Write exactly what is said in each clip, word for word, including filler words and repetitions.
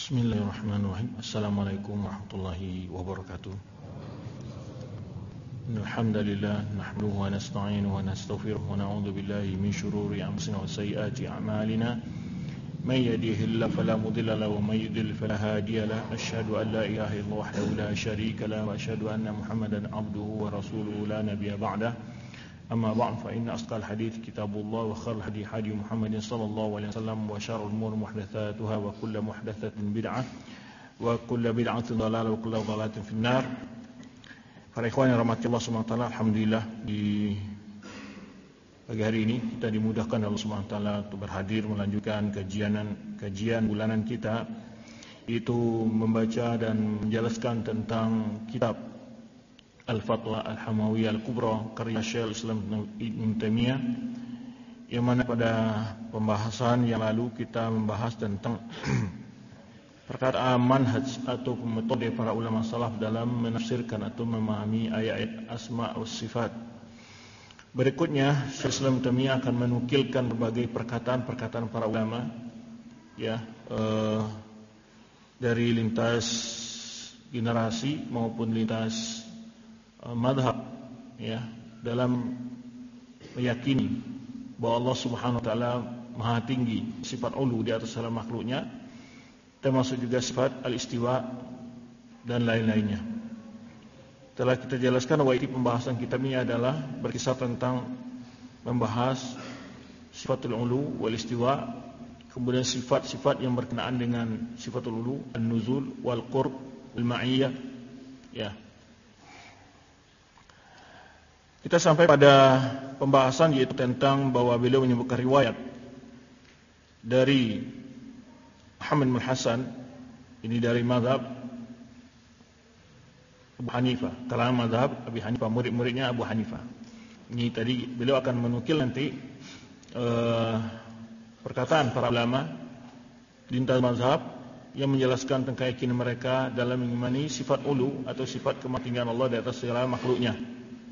Bismillahirrahmanirrahim. Assalamualaikum warahmatullahi wabarakatuh. Alhamdulillah nahmaduhu wa nasta'inuhu wa nastaghfiruh wa na'udzu billahi min shururi anfusina wa sayyiati a'malina. May yahdihillahu fala mudilla lahu wa may yudlil fala hadiya lahu. Asyhadu an la ilaha illallah wahdahu la syarika lahu wa asyhadu anna Muhammadan abduhu wa rasuluhu la nabiyya ba'dahu. أما بعد فإن أصدق الحديث كتاب الله وخير الهدي هدي محمد صلى الله عليه وسلم وشر الأمور محدثاتها وكل محدثة بدعة وكل بدعة ضلالة وكل ضلالة في النار. Para ikhwan yang rahmati Allah subhanahu wa taala, alhamdulillah di pagi hari ini kita dimudahkan Allah subhanahu wa taala untuk berhadir melanjutkan kajian kajian bulanan kita, yaitu membaca dan menjelaskan tentang kitab Al-Fatwa Al-Hamawiyah Al-Kubra karya Syekhul Islam Ibnu Taimiyah, yang mana pada pembahasan yang lalu kita membahas tentang perkataan manhaj atau metode para ulama salaf dalam menafsirkan atau memahami ayat-ayat asma wa sifat. Berikutnya Syekhul Islam Ibnu Taimiyah akan menukilkan berbagai perkataan-perkataan para ulama, ya, eh, dari lintas generasi maupun lintas madhab, ya, dalam meyakini bahwa Allah subhanahu wa ta'ala maha tinggi, sifat ulu di atas segala makhluknya, termasuk juga sifat al-istiwa dan lain-lainnya. Telah kita jelaskan bahwa ini pembahasan kitab ini adalah berkisar tentang membahas sifatul ulu wal istiwa, kemudian sifat-sifat yang berkenaan dengan sifatul ulu, an-nuzul wal qurb wal ma'iyah, ya. Kita sampai pada pembahasan yaitu tentang bahwa beliau menyebutkan riwayat dari Muhammad bin Hasan, ini dari mazhab Abu Hanifah, kalangan mazhab Abu Hanifah, murid-muridnya Abu Hanifah. Ini tadi beliau akan menukil nanti uh, perkataan para ulama lintas mazhab yang menjelaskan tentang keyakinan mereka dalam mengimani sifat ulu atau sifat kematinggian Allah di atas segala makhluknya.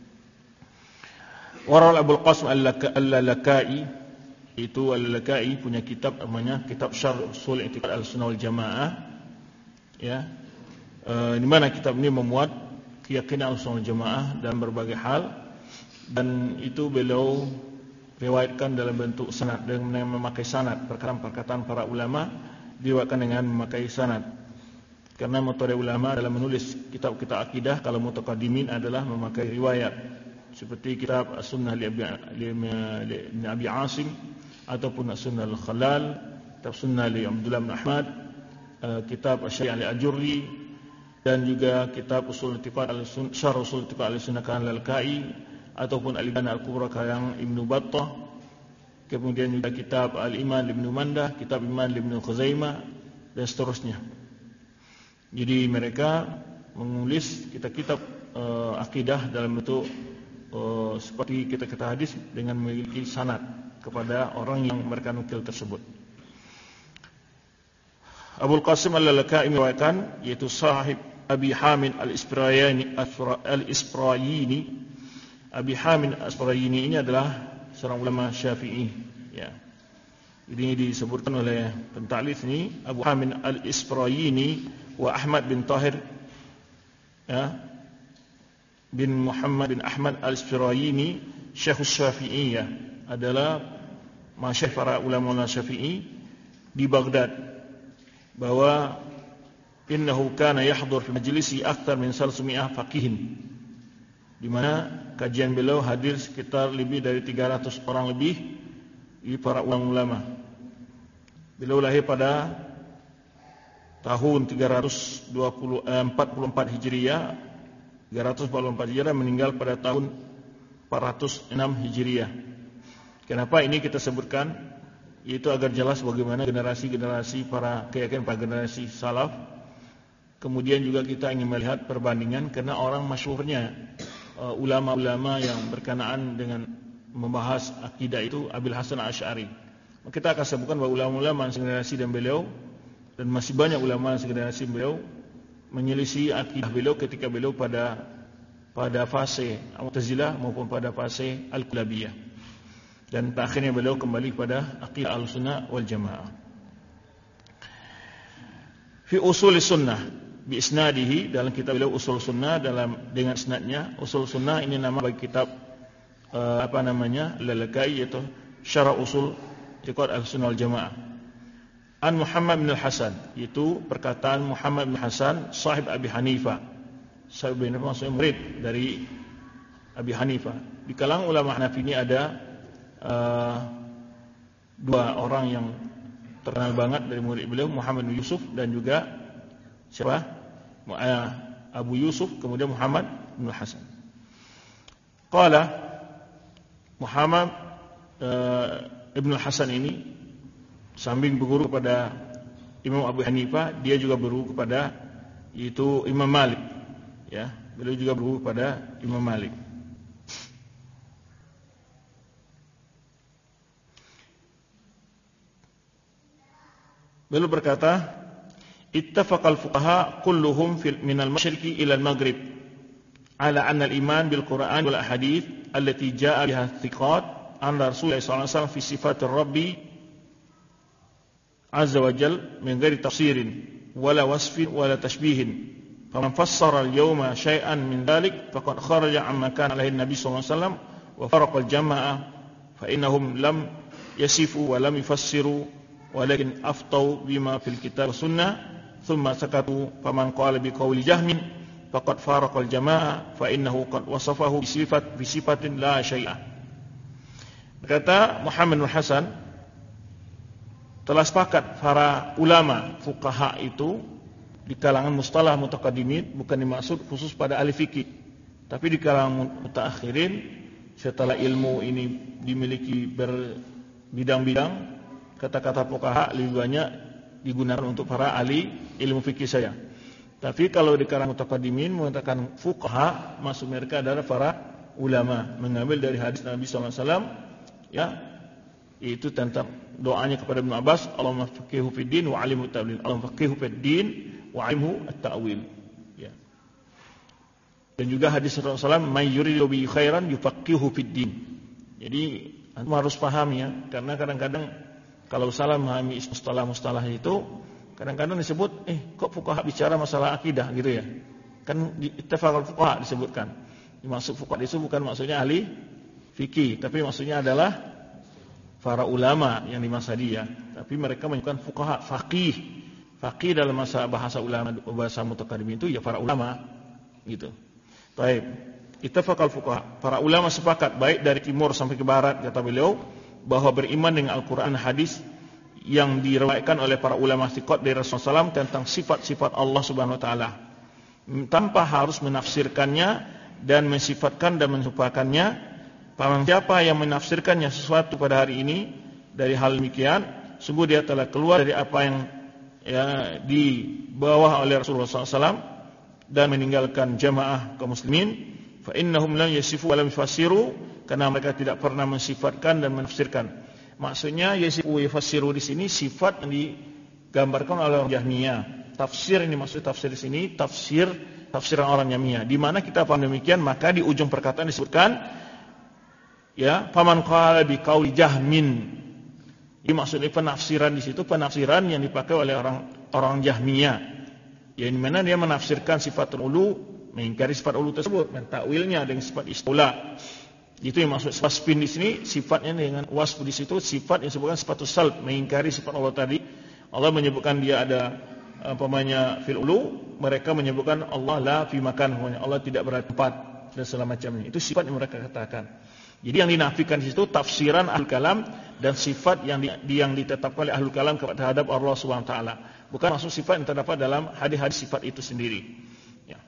Warawal Abul Qasim Al-Lalakai, itu Al-Lalakai punya kitab namanya Kitab Syarh Ushul I'tiqad Ahlussunnah wal Jamaah, ya, e, di mana kitab ini memuat keyakinan Ahlussunnah wal Jamaah dalam berbagai hal, dan itu beliau riwayatkan dalam bentuk sanad dengan memakai sanad, perkataan-perkataan para ulama diriwayatkan dengan memakai sanad. Karena metode ulama dalam menulis kitab-kitab akidah kalau mutaqaddimin adalah memakai riwayat, seperti kitab As-Sunnah li Abi Asim ataupun As-Sunnah Al-Khalal, kitab Sunnah li Abdullah bin Ahmad, kitab Asy-Syari' Al-Ajurri, dan juga kitab Ushul I'tiqad Al-Sunnah, Syarh Ushul I'tiqad Al-Sunnah Al-Lalkai, ataupun Al-Ibana Al-Kubra karang Ibnu Battah, kemudian juga kitab Al-Iman Ibnu Mandah, kitab Iman Ibnu Khuzaimah, dan seterusnya. Jadi mereka menulis kitab-kitab uh, akidah dalam bentuk Uh, seperti kita kata hadis dengan memiliki sanad kepada orang yang mereka nukil tersebut. Abul Qasim Al-Lalakai meriwayatkan, yaitu sahib Abi Hamid Al-Isprayini Al-Isprayini. Abi Hamid Al-Isprayini ini adalah seorang ulama Syafi'i, ya. Ini disebutkan oleh pentaklif ini Abu Hamid Al-Isprayini wa Ahmad bin Tahir, ya, bin Muhammad bin Ahmad Al-Isprayini Syekh Syafi'iyah, adalah masyayikh para ulama Syafi'i di Baghdad, bahwa innahu kana yahdhur fi majlisi akthar min salsumi'ah faqihin, di mana kajian beliau hadir sekitar lebih dari tiga ratus orang lebih di para ulama. Beliau lahir pada tahun tiga ratus empat puluh empat Hijriah, tiga ratus empat puluh empat Hijriah, meninggal pada tahun empat ratus enam Hijriah. Kenapa ini kita sebutkan? Yaitu agar jelas bagaimana generasi-generasi para keyakinan para generasi salaf. Kemudian juga kita ingin melihat perbandingan, karena orang masyhurnya uh, ulama-ulama yang berkenaan dengan membahas akidah itu Abil Hasan Asy'ari. Kita akan sebutkan bahwa ulama-ulama segenerasi dan beliau, dan masih banyak ulama segenerasi beliau, menyelisih akidah beliau ketika beliau pada pada fase Mu'tazilah maupun pada fase Al-Kulabiyah. Dan akhirnya beliau kembali pada akidah Ahlussunnah wal Jamaah. fi usul sunnah bi isnadihi, dalam kitab beliau usul sunnah dalam dengan isnadnya. Usul sunnah ini nama bagi kitab uh, apa namanya Lalaka'i, yaitu syarah usul i'tiqad Ahlussunnah wal Jamaah. An Muhammad bin Al-Hasan, itu perkataan Muhammad bin Hasan sahib Abi Hanifah. Sahib bin Hanifah maksudnya murid dari Abi Hanifah. Di kalangan ulama Hanafi ini ada uh, dua orang yang terkenal banget dari murid beliau, Muhammad bin Yusuf dan juga siapa? Abu Yusuf, kemudian Muhammad bin Hasan. Qala Muhammad uh, Ibn Hasan ini samping berguru kepada Imam Abu Hanifah, dia juga berguru kepada itu Imam Malik. Ya, beliau juga berguru kepada Imam Malik. Beliau berkata, ittafaqal fuqaha kulluhum fil min al-masyriqi ila al-maghrib ala anna al-iman bil Qur'an wal ahadith allati jaa biha thiqat an Rasulullah sallallahu alaihi wasallam fi sifatir rabbi azza wa jal min ghairi tafsirin wala wasfin wala tashbihin. Faman fassara al-yawma syai'an min dhalik faqad kharaja amma kana alaihi an-nabi sallallahu alaihi wasallam wa faraqa al-jama'ah fa innahum lam yasifu wa lam yufassiru walakin aftau bima fil kitab sunnah thumma sakatu. Faman qala bi qawli jahmin faqad faraqa al-jama'ah fa innahu qad wasafahu bi sifat bi sifatin la syai'a. Berkata Muhammad bin Hasan, telah sepakat para ulama fuqaha itu di kalangan mustalah mutaqaddimin, bukan dimaksud khusus pada ahli fikih, tapi di kalangan mutaakhirin setelah ilmu ini dimiliki berbidang-bidang, kata-kata fuqaha lebih banyak digunakan untuk para ahli ilmu fikih saya. Tapi kalau di kalangan mutaqaddimin mengatakan fuqaha, maksud mereka adalah para ulama, mengambil dari hadis Nabi sallallahu alaihi wasallam, ya, itu tentang doanya kepada Ibnu Abbas, Allahumma faqihu fid din wa 'alimhu at-ta'wil. Allahumma faqihu fid din wa 'alimhu at-ta'wil. Ya. Dan juga hadis Rasulullah sallallahu alaihi wasallam, may yuridu bi khairan yufaqihu fid din. Jadi antum harus paham ya, karena kadang-kadang kalau salah memahami mustalah-mustalah itu, kadang-kadang disebut, eh kok fuqaha bicara masalah akidah gitu ya. Kan di ittafaqal fuqaha disebutkan. Dimaksud fuqaha itu bukan maksudnya ahli fikih, tapi maksudnya adalah para ulama yang di masa dia. Tapi mereka menyebutkan fuqaha, faqih. Faqih dalam masa bahasa ulama, bahasa mutaqaddimin itu ya para ulama gitu. Baik. Ittafaqal fuqaha, para ulama sepakat baik dari timur sampai ke barat, kata beliau, bahwa beriman dengan Al-Qur'an hadis yang diriwayatkan oleh para ulama thiqat dari Rasulullah sallallahu alaihi wasallam tentang sifat-sifat Allah Subhanahu wa taala, tanpa harus menafsirkannya dan mensifatkan dan menyerupakannya. Paman siapa yang menafsirkannya sesuatu pada hari ini dari hal demikian, sungguh dia telah keluar dari apa yang ya, dibawa oleh Rasulullah sallallahu alaihi wasallam dan meninggalkan jamaah kaum muslimin. Fa innahum lam yasifu wa lam yufassiru, karena mereka tidak pernah mensifatkan dan menafsirkan. Maksudnya yasifu wa yufassiru di sini sifat yang digambarkan oleh orang Jahmiyah. Tafsir ini maksud tafsir di sini tafsir tafsiran orang Jahmiyah. Di mana kita paham demikian, maka di ujung perkataan disebutkan, ya, faman qala bi qauli jahmin. Ini maksudnya penafsiran di situ penafsiran yang dipakai oleh orang orang Jahmiyah. Ya, di mana dia menafsirkan sifat ulu, mengingkari sifat ulu tersebut, mentakwilnya dengan sifat istilah. Itu yang maksud wasfin di sini, sifatnya dengan wasf di situ sifat yang disebutkan sifatus salb, mengingkari sifat Allah tadi. Allah menyebutkan dia ada umpamanya fil ulu, mereka menyebutkan Allah la fi makan, Allah tidak berada di tempat dan segala macamnya. Itu sifat yang mereka katakan. Jadi yang dinafikan di situ tafsiran ahlul kalam dan sifat yang di, yang ditetapkan oleh ahlul kalam terhadap Allah Subhanahu wa taala. Bukan maksud sifat yang terdapat dalam hadis-hadis sifat itu sendiri. Ya.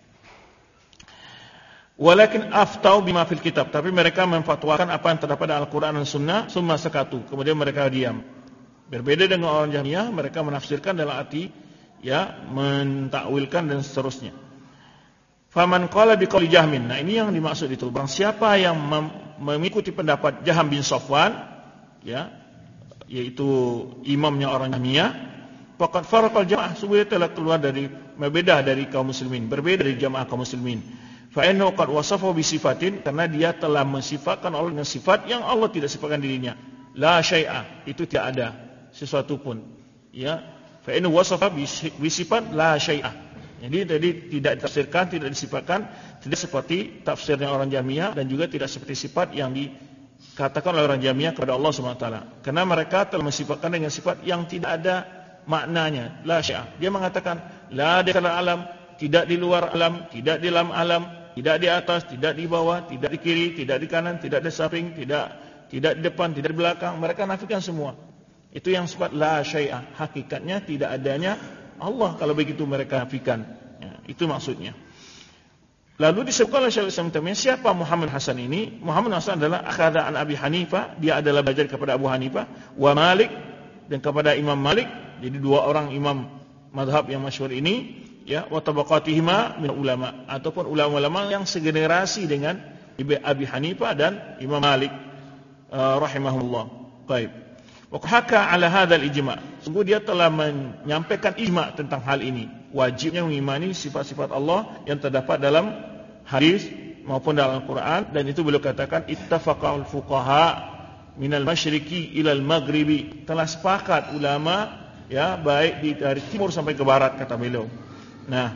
Walakin aftau bima fil kitab, tapi mereka memfatwakan apa yang terdapat dalam Al-Qur'an dan Sunnah, summa sakatu, kemudian mereka diam. Berbeda dengan orang Jahmiyah, mereka menafsirkan dalam arti ya mentakwilkan dan seterusnya. Faman qala bi qauli jahmin. Nah, ini yang dimaksud itu. Barang siapa yang mem- mengikuti pendapat Jaham bin Safwan, ya, yaitu imamnya orang Jahmiyah, faqad faraqal jamaah, sungguh telah keluar dari berbeda dari kaum muslimin, berbeda dari jamaah kaum muslimin. Fa innahu qad wasafahu bi sifatin, karena dia telah mensifatkan Allah dengan sifat yang Allah tidak sifatkan dirinya. La syai'a, itu tidak ada sesuatu pun. Ya, Fa in wasafa bi sifat la syai'ah. Jadi tadi tidak ditafsirkan, tidak disifatkan, tidak seperti tafsirnya orang Jahmiyah dan juga tidak seperti sifat yang dikatakan oleh orang Jahmiyah kepada Allah Subhanahu wa taala. Karena mereka telah mensifatkan dengan sifat yang tidak ada maknanya, la syai'ah. Dia mengatakan la di alam, tidak di luar alam, tidak di dalam alam, tidak di atas, tidak di bawah, tidak di kiri, tidak di kanan, tidak di samping, tidak tidak di depan, tidak di belakang. Mereka nafikan semua. Itu yang sifat la syai'ah. Hakikatnya tidak adanya Allah kalau begitu mereka nafikan. Ya, itu maksudnya. Lalu disebutkan oleh Syaikhul Islam Taimiyah, siapa Muhammad Hasan ini? Muhammad Hasan adalah akhadha an Abi Hanifah, dia adalah belajar kepada Abu Hanifah, wa Malik, dan kepada Imam Malik. Jadi dua orang imam mazhab yang masyhur ini, ya, wa tabaqatihima min ulama, ataupun ulama-ulama yang segenerasi dengan Abi Hanifah dan Imam Malik uh, rahimahullah. Baik. Wa haka ala hadzal ijma'. Sungguh dia telah menyampaikan ijma' tentang hal ini. Wajibnya mengimani sifat-sifat Allah yang terdapat dalam hadis maupun dalam Al-Qur'an, dan itu beliau katakan ittafaqal fuqaha minal masyriqi ilal maghribi. Telah sepakat ulama, ya, baik di dari timur sampai ke barat, kata beliau. Nah,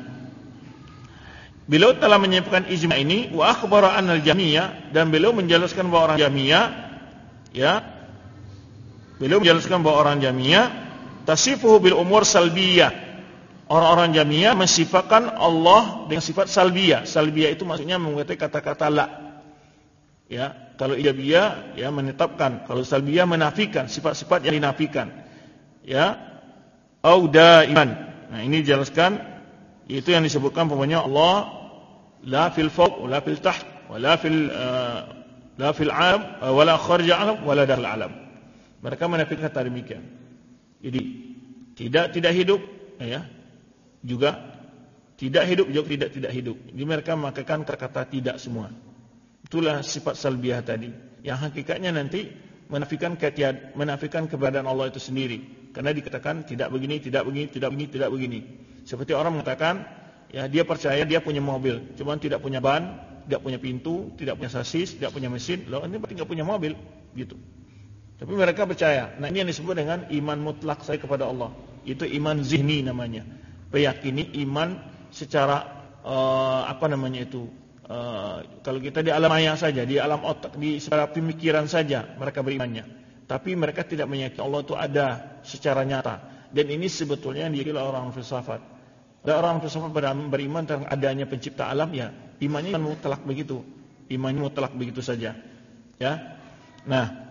beliau telah menyampaikan ijma' ini, wa akhbara anal Jahmiyah, dan beliau menjelaskan bahwa orang Jahmiyah, ya, beliau menjelaskan bahwa orang Jahmiyah tasifuhu bil umur salbiyah. Orang-orang Jahmiyah mensifatkan Allah dengan sifat salbiyah. Salbiyah itu maksudnya menggunakan kata-kata la. Ya, kalau ijabiyah, ya, menetapkan, kalau salbiyah menafikan sifat-sifat yang dinafikan. Ya, au daiman. Nah, ini dijelaskan, itu yang disebutkan pokoknya Allah la fil fawq wa la fil taht wa la fil uh, la fil alam wa la kharja alam wa la dakhil alam. Mereka menafikan kata demikian. Jadi tidak tidak hidup, ya, juga tidak hidup, juga tidak tidak hidup. Jadi mereka memakai kata-kata tidak semua. Itulah sifat salbiyah tadi. Yang hakikatnya nanti menafikan ketiad, menafikan keberadaan Allah itu sendiri. Karena dikatakan tidak begini, tidak begini, tidak begini, tidak begini. Seperti orang mengatakan, ya, dia percaya dia punya mobil, cuma tidak punya ban, tidak punya pintu, tidak punya sasis, tidak punya mesin. Loh, ini berarti tidak punya mobil, gitu. Tapi mereka percaya. Nah, ini yang disebut dengan iman mutlak saya kepada Allah. Itu iman zihni namanya. Meyakini iman secara uh, apa namanya itu? Uh, kalau kita di alam maya saja, di alam otak, di secara pemikiran saja mereka berimannya. Tapi mereka tidak meyakini Allah itu ada secara nyata. Dan ini sebetulnya yang dikira orang filsafat. Ada orang filsafat beriman tentang adanya pencipta alam, ya, imannya mutlak begitu. Imannya mutlak begitu saja. Ya. Nah,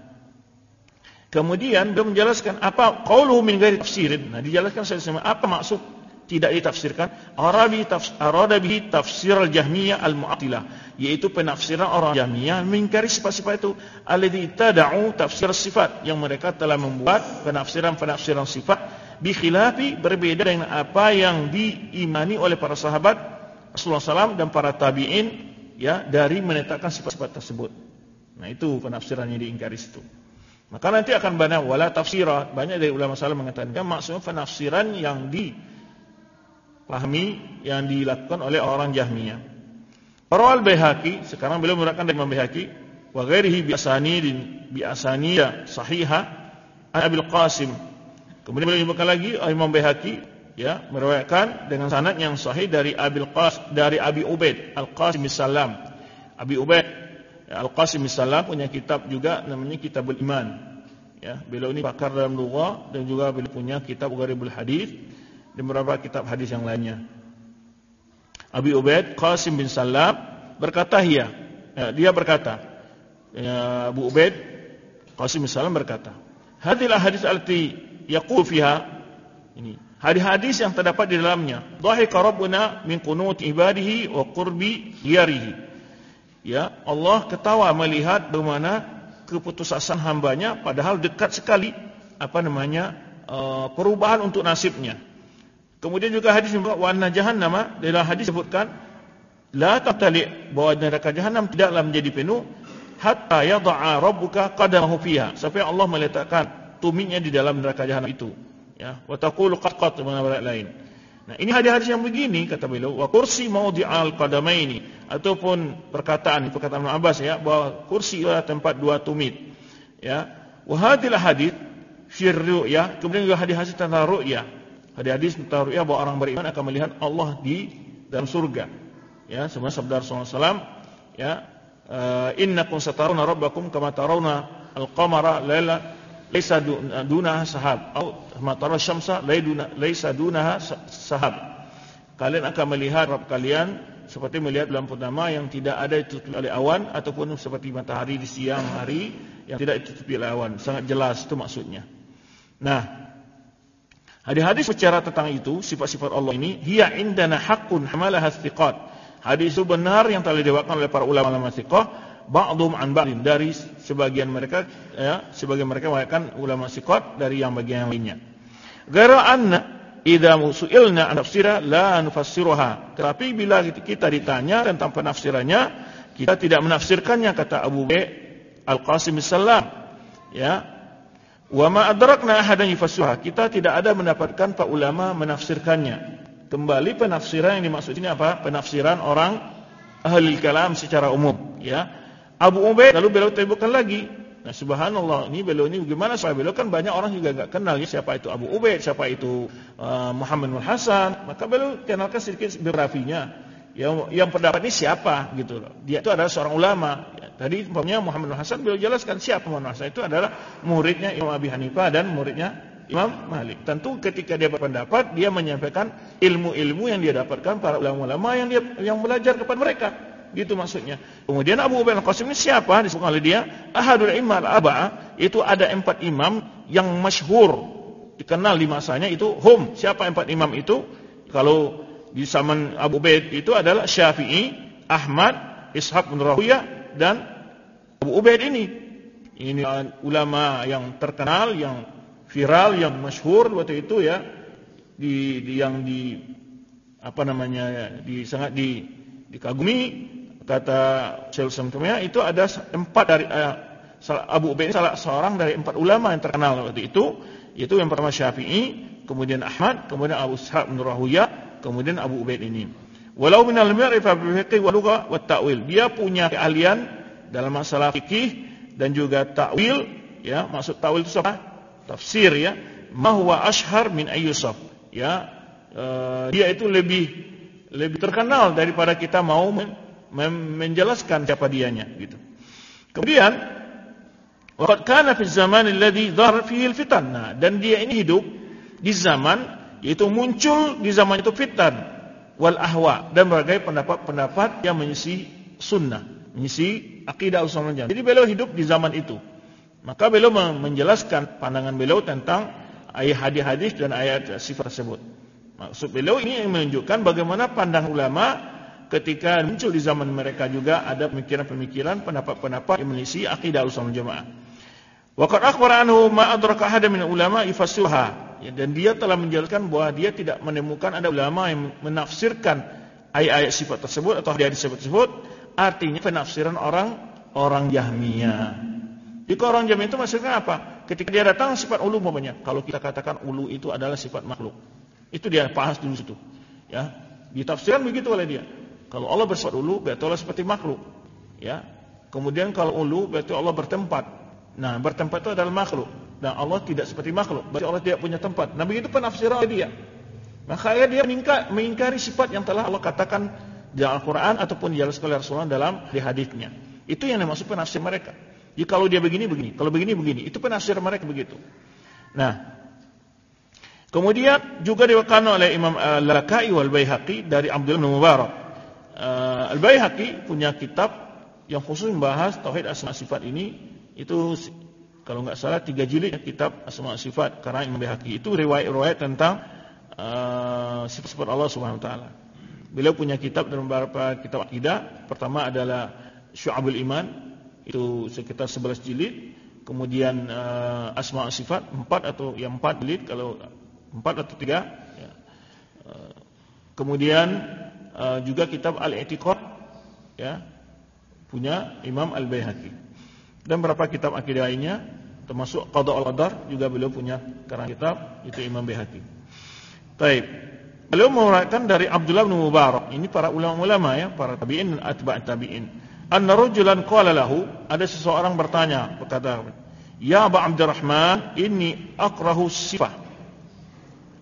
kemudian dia menjelaskan apa qauluhu min ghairi tafsirin. Nah, dijelaskan sama apa maksud tidak ditafsirkan. Arabi tafsir arabi tafsir al-Jahmiyah al-Mu'attilah, yaitu penafsiran orang Jahmiyah mengingkari sifat-sifat itu, alladzi tada'u tafsir sifat, yang mereka telah membuat penafsiran-penafsiran sifat bi khilafi, berbeda dengan apa yang diimani oleh para sahabat Rasulullah sallallahu alaihi wasallam dan para tabi'in, ya, dari menetapkan sifat-sifat tersebut. Nah, itu penafsirannya diingkari situ. Maka nanti akan banyak wala tafsira. Banyak dari ulama salaf mengatakan maksudnya penafsiran yang dipahami, yang dilakukan oleh orang Jahmiyah. Rawal Baihaqi, sekarang beliau meriwayatkan dari Imam Baihaqi, wa ghairihi bi asanidin bi asanida sahihah an Abil Qasim. Kemudian beliau menyebutkan lagi Imam Baihaqi, ya, meriwayatkan dengan sanad yang sahih dari Abil Qasim, dari Abi Ubaid Al-Qasim Salam. Abi Ubaid Al-Qasim Salam punya kitab juga namanya Kitabul Iman. Ya, beliau ini pakar dalam lughah dan juga beliau punya kitab Gharibul Hadis dan beberapa kitab hadis yang lainnya. Abi Ubaid Qasim bin Salam berkata, ya, ya dia berkata, ya, Abu Ubaid Qasim bin Salam berkata, hadhil hadis allati yaqul fiha, ini hadis-hadis yang terdapat di dalamnya, dhahika rabbuna min qunut ibadihi wa qurbi ghayrihi. Ya, Allah ketawa melihat bagaimana keputusasaan hambanya, padahal dekat sekali apa namanya uh, perubahan untuk nasibnya. Kemudian juga hadis wa anna jahannama, dalam hadis disebutkan la tatali, bahwa neraka jahanam tidaklah menjadi penuh hatta yada'a rabbuka qadamahu fiha, sampai Allah meletakkan tumitnya di dalam neraka jahanam itu. Ya, wa taqulu qad qad mana lain. Nah, ini hadis-hadis yang begini, kata beliau, wa kursi maudi'al qadamaini, ataupun perkataan perkataan Ibnu Abbas, ya, bahwa kursi adalah tempat dua tumit. Ya, wa hadil hadis fi ru'ya, kemudian juga hadis-hadis tentang ru'ya. Hadis-hadis tentang ru'yah bahwa orang beriman akan melihat Allah di dalam surga. Ya, sebenarnya sabda Rasulullah sallallahu alaihi wasallam, ya, innakum satarawna rabbakum kama tarawna al-qamara laila laisa dunaha sahab atau kama tarawna syamsa laisa dunaha sahab. Kalian akan melihat Rabb kalian seperti melihat bulan purnama yang tidak ada ditutupi oleh awan, ataupun seperti matahari di siang hari yang tidak ditutupi oleh awan. Sangat jelas itu maksudnya. Nah, hadis-hadis bicara tentang itu, sifat-sifat Allah ini, hiya indana haqqun hamalaha thiqat. Hadis itu benar yang telah diwakilkan oleh para ulama-ulama thiqah, ba'dhum an ba'din, dari sebagian mereka, ya, sebagian mereka mewakilkan ulama thiqat dari yang bagian yang lainnya. Gara anna idza su'ilna an tafsira la nufassiruha. Tetapi bila kita ditanya tentang penafsirannya, kita tidak menafsirkannya, kata Abu Bakar Al-Qasim As-Salam. Ya. Wa ma adrakna ahadan yufassiruha. Kita tidak ada mendapatkan para ulama menafsirkannya. Kembali penafsiran yang dimaksud ini apa? Penafsiran orang ahli kalam secara umum, ya. Abu Ubaid lalu beliau temukan lagi. Nah, subhanallah, ini beliau ini bagaimana? Soal beliau kan banyak orang juga enggak kenal ya, siapa itu Abu Ubaid, siapa itu uh, Muhammad bin Hasan. Maka beliau kenalkan sedikit biografinya. Yang yang pendapat ini siapa gitu loh. Dia itu adalah seorang ulama. Ya, tadi umpamanya Muhammad bin Hasan beliau jelaskan siapa Muhammad bin Hasan, itu adalah muridnya Imam Abi Hanifah dan muridnya Imam Malik. Tentu ketika dia berpendapat, dia menyampaikan ilmu-ilmu yang dia dapatkan para ulama-ulama yang dia yang belajar kepada mereka. Gitu maksudnya. Kemudian Abu Ubaid Al-Qasim ini siapa? Disebut oleh dia ahadul imam al-arba'ah, itu ada empat imam yang masyhur dikenal di masanya, itu hum. Siapa empat imam itu? Kalau di zaman Abu Ubaid itu adalah Syafi'i, Ahmad, Ishaq bin Rahuyah dan Abu Ubaid ini. Ini ulama yang terkenal, yang viral, yang masyhur waktu itu ya, di, di yang di apa namanya di sangat di dikagumi, kata Syaikhul Islam itu ada empat dari uh, Abu Ubaid salah seorang dari empat ulama yang terkenal waktu itu, yaitu yang pertama Syafi'i, kemudian Ahmad, kemudian Abu Ishaq bin Rahuyah, kemudian Abu Ubaid ini. Walau min al-ma'rifah bil fiqh wal lugha wat ta'wil, dia punya keahlian dalam masalah fikih dan juga ta'wil, ya. Maksud ta'wil itu apa? Tafsir, ya. Ma huwa ashhar min ayyusaf, ya. Uh, dia itu lebih lebih terkenal daripada kita mau men, men, menjelaskan siapa dianya gitu. Kemudian waqad kana fi zaman alladhi dhahara fihi al-fitan. Nah, dan dia ini hidup di zaman, yaitu muncul di zaman itu fitan wal ahwa, dan berbagai pendapat-pendapat yang menyisi sunnah, menyisi akidah Ahlussunnah wal Jamaah. Jadi beliau hidup di zaman itu. Maka beliau menjelaskan pandangan beliau tentang ayat hadis-hadis dan ayat sifat tersebut. Maksud beliau ini yang menunjukkan bagaimana pandang ulama ketika muncul di zaman mereka juga ada pemikiran-pemikiran, pendapat-pendapat yang menyisi akidah Ahlussunnah wal Jamaah. Wa qad akhbara anhu ma adraka ahad min ulama yufassiruha. Ya, dan dia telah menjelaskan bahwa dia tidak menemukan ada ulama yang menafsirkan ayat-ayat sifat tersebut atau hadis tersebut, artinya penafsiran orang orang Jahmiyah. Jika orang Jahmiyah itu maksudnya apa? Ketika dia datang sifat ulu umpamanya, kalau kita katakan ulu itu adalah sifat makhluk, itu dia bahas dulu situ, ya. Ditafsirkan begitu oleh dia. Kalau Allah bersifat ulu, berarti Allah seperti makhluk, ya. Kemudian kalau ulu berarti Allah bertempat. Nah, bertempat itu adalah makhluk. Dan Allah tidak seperti makhluk, berarti Allah tidak punya tempat. Nah, begitu penafsiran oleh dia. Makanya dia mengingkari sifat yang telah Allah katakan di Al-Quran ataupun dijelaskan oleh Rasulullah dalam hadis-nya. Itu yang dimaksud penafsir mereka. Jadi kalau dia begini begini, kalau begini begini, itu penafsir mereka begitu. Nah, kemudian juga diwakilkan oleh Imam Al-Laka'i wal Baihaqi dari Abdullah bin Mubarak. Uh, Al-Baihaqi punya kitab yang khusus membahas tauhid asma sifat ini. Itu kalau nggak salah tiga jilid ya, kitab asma sifat karena Imam Baihaqi itu riwayat-riwayat tentang uh, sifat-sifat Allah Subhanahu wa taala. Beliau punya kitab dan beberapa kitab akidah. Pertama adalah Syu'abul Iman, itu sekitar sebelas jilid. Kemudian uh, asma sifat empat atau yang empat jilid, kalau empat atau tiga ya. Uh, kemudian uh, juga kitab Al-I'tiqad, ya, punya Imam Al-Baihaqi, dan beberapa kitab akidah lainnya termasuk Qada al-Qadar juga beliau punya karang kitab, itu Imam Baihaqi. Baik, beliau menguraikan dari Abdullah bin Mubarak, ini para ulama-ulama ya, para tabi'in dan atba' tabi'in. Anna rajulan qala lahu, ada seseorang bertanya, berkata, "Ya Aba Abdurrahman, inni akrahu sifah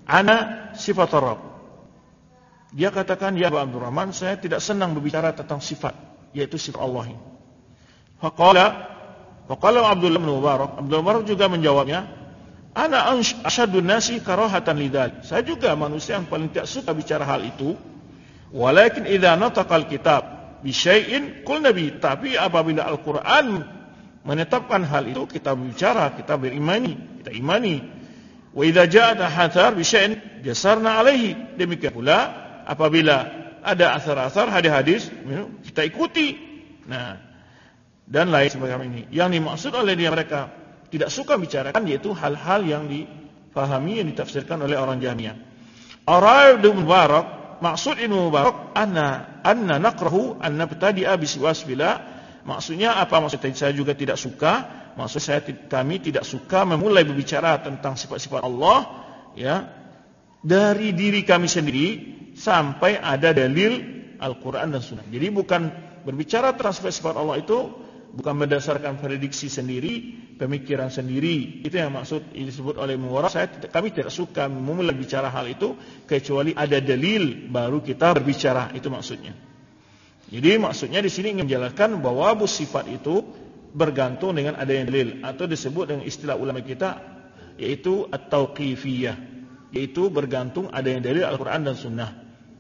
ana sifat Rabb. Dia katakan, ya Abu Abdurrahman, saya tidak senang berbicara tentang sifat, yaitu sifat Allah ini. Faqala, faqala Abdullah bin Mubarak, Abdullah bin Mubarak juga menjawabnya, ana asyadun nasi karahatan lidzalik. Saya juga manusia yang paling tidak suka bicara hal itu. Walakin idza nataqal kitab bi syai'in qulna bi, tapi apabila Al-Qur'an menetapkan hal itu, kita berbicara, kita berimani, kita imani. Wa idza ja'a hathar bi syai'in jasarna alaihi. Demikian pula apabila ada asar-asar, hadis-hadis, kita ikuti. Nah, dan lain sebagainya ini. Yang dimaksud oleh dia mereka tidak suka bicarakan yaitu hal-hal yang difahami, yang ditafsirkan oleh orang Jahmiyah. Arad bin Mubarak, maksud Ibnu Mubarak, anna anna nakrahu an nabtadi'a bi siwasfila. Maksudnya apa? Maksudnya saya juga tidak suka, maksud saya kami tidak suka memulai berbicara tentang sifat-sifat Allah, ya, dari diri kami sendiri sampai ada dalil Al-Quran dan Sunnah. Jadi bukan berbicara tentang sifat-sifat Allah itu bukan berdasarkan prediksi sendiri, pemikiran sendiri. Itu yang maksud disebut oleh Mubarak. Saya kami tidak suka memulai bicara hal itu kecuali ada dalil baru kita berbicara. Itu maksudnya. Jadi maksudnya di sini ingin menjelaskan bahwa sifat itu bergantung dengan adanya dalil, atau disebut dengan istilah ulama kita yaitu at-tauqifiyah, yaitu bergantung adanya dalil Al-Quran dan Sunnah.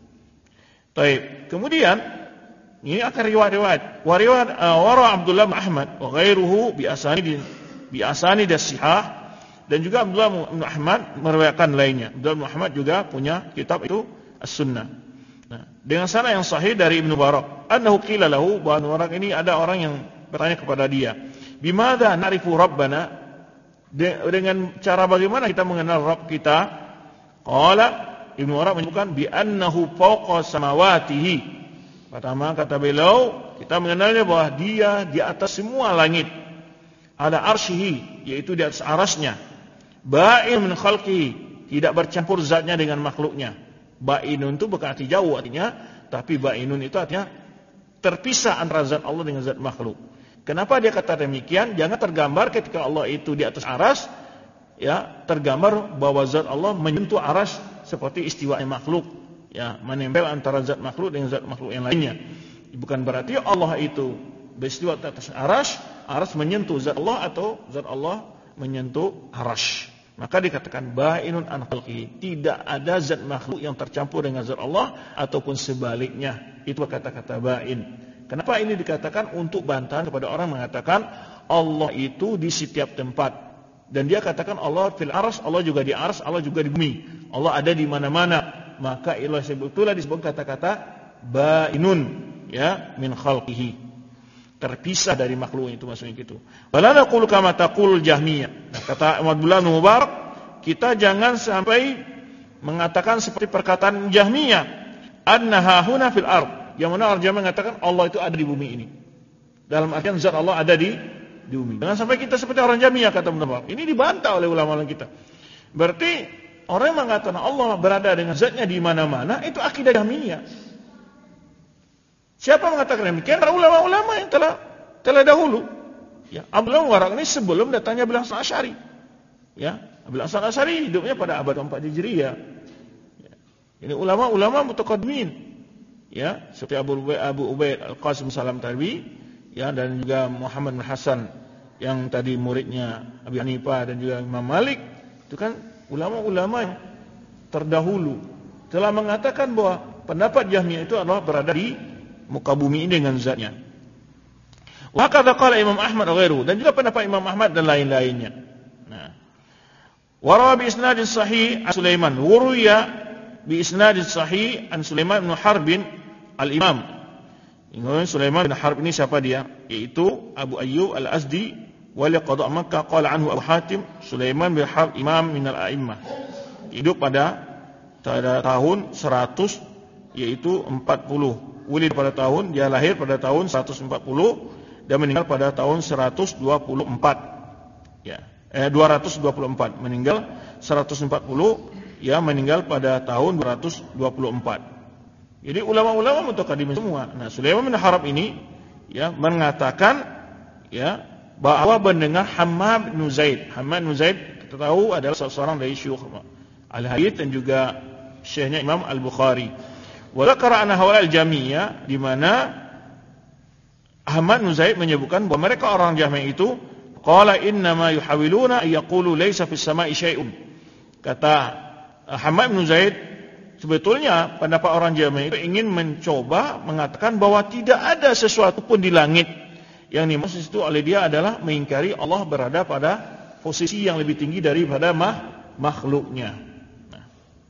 Baik, kemudian ini akan riwayat-riwayat. Wariwayat wara Abdullah bin Ahmad wa ghairuhu bi asanid bi asanid as-sihah, dan juga Abdullah bin Ahmad meriwayatkan lainnya. Abdullah bin Ahmad juga punya kitab itu As-Sunnah. Nah, dengan sanad yang sahih dari Ibnu Mubarak, annahu qila lahu, bahwa Mubarak ini ada orang yang bertanya kepada dia, bimadza na'rifu rabbana, dengan cara bagaimana kita mengenal Rabb kita? Qala, Ibnu Mubarak menyebutkan bi annahu fawqa samawatihi. Pertama kata beliau, kita mengenalnya bahwa dia di atas semua langit. Ada arsyihi, yaitu di atas arasnya. Ba'in min khalqihi, tidak bercampur zatnya dengan makhluknya. Ba'inun itu bukan arti jauh artinya, tapi ba'inun itu artinya terpisah antara zat Allah dengan zat makhluk. Kenapa dia kata demikian? Jangan tergambar ketika Allah itu di atas aras, ya, tergambar bahwa zat Allah menyentuh aras seperti istiwanya makhluk, ya, menempel antara zat makhluk dengan zat makhluk yang lainnya. Bukan berarti Allah itu beristiwa di atas aras, aras menyentuh zat Allah atau zat Allah menyentuh aras. Maka dikatakan ba'inun an khalqihi, tidak ada zat makhluk yang tercampur dengan zat Allah ataupun sebaliknya. Itu kata-kata ba'in. Kenapa ini dikatakan? Untuk bantahan kepada orang mengatakan Allah itu di setiap tempat. Dan dia katakan Allah fil aras, Allah juga di aras, Allah juga di bumi. Allah ada di mana-mana. Maka Allah sebetulnya disebut kata-kata ba'inun, ya, min khalqihi, terpisah dari makhluk itu, maksudnya gitu. Wala naqulu kama taqul Jahmiyah. Nah, kata Abdullah bin Mubarak, kita jangan sampai mengatakan seperti perkataan Jahmiyah, annaha huna fil ard, yang mana orang Jahmiyah mengatakan Allah itu ada di bumi ini. Dalam artian zat Allah ada di di bumi. Jangan sampai kita seperti orang Jahmiyah, kata Abdullah bin Mubarak. Ini dibantah oleh ulama-ulama kita. Berarti orang yang mengatakan Allah berada dengan zatnya di mana-mana, itu akidah Jahmiyah. Siapa mengatakan demikian? Para ulama-ulama yang telah telah dahulu. Ya, Abdullah bin Mubarak ini sebelum datangnya Abil Hasan Asy'ari. Ya, Abil Hasan Asy'ari hidupnya pada abad keempat Hijriah. Ya. Ini ulama-ulama mutaqaddimin. Ya, seperti Abu Ubaid, Abu Ubaid Al-Qasim Salam Tarbi, ya, dan juga Muhammad bin Hasan yang tadi muridnya Abi Hanifah dan juga Imam Malik. Itu kan ulama-ulama yang terdahulu telah mengatakan bahwa pendapat Jahmiyah itu adalah berada di muka bumi ini dengan zatnya. Wa kadza qala Imam Ahmad wa ghairuhu, dan juga pendapat Imam Ahmad dan lain-lainnya. Nah, wa rawa bi isnadin sahih an Sulaiman, wuriya bi isnadin sahih an Sulaiman bin Harbin al-Imam. Ingat Sulaiman bin Harb ini siapa dia? Yaitu Abu Ayyub al-Azdi, wali qada Makkah. Qala anhu Abu Hatim, Sulaiman bin Harb imam min al-a'immah. Hidup pada tahun seratus, yaitu empat puluh. Wulid pada tahun, dia lahir pada tahun seratus empat puluh dan meninggal pada tahun seratus dua puluh empat. Ya, eh dua ratus dua puluh empat. Meninggal seratus empat puluh, ya, meninggal pada tahun dua ratus dua puluh empat. Jadi ulama-ulama mutaqaddimin semua. Nah, Sulaiman bin Harb ini, ya, mengatakan, ya, bahwa mendengar Hammad bin Zaid. Hammad bin Zaid kita tahu adalah seorang dari syuyukh Al-Hadits dan juga syekhnya Imam Al-Bukhari. Wa dzakara anna haula al-Jahmiyah, di mana Ahmad bin Zaid menyebutkan bahwa mereka orang Jahmiyah itu qala inna ma yuhawiluna ay yaqulu laysa fis sama'i syai'un. Kata Ahmad bin Zaid, sebetulnya pendapat orang Jahmiyah itu ingin mencoba mengatakan bahwa tidak ada sesuatu pun di langit. Yang dimaksud itu oleh dia adalah mengingkari Allah berada pada posisi yang lebih tinggi daripada mah, makhluknya. Nah.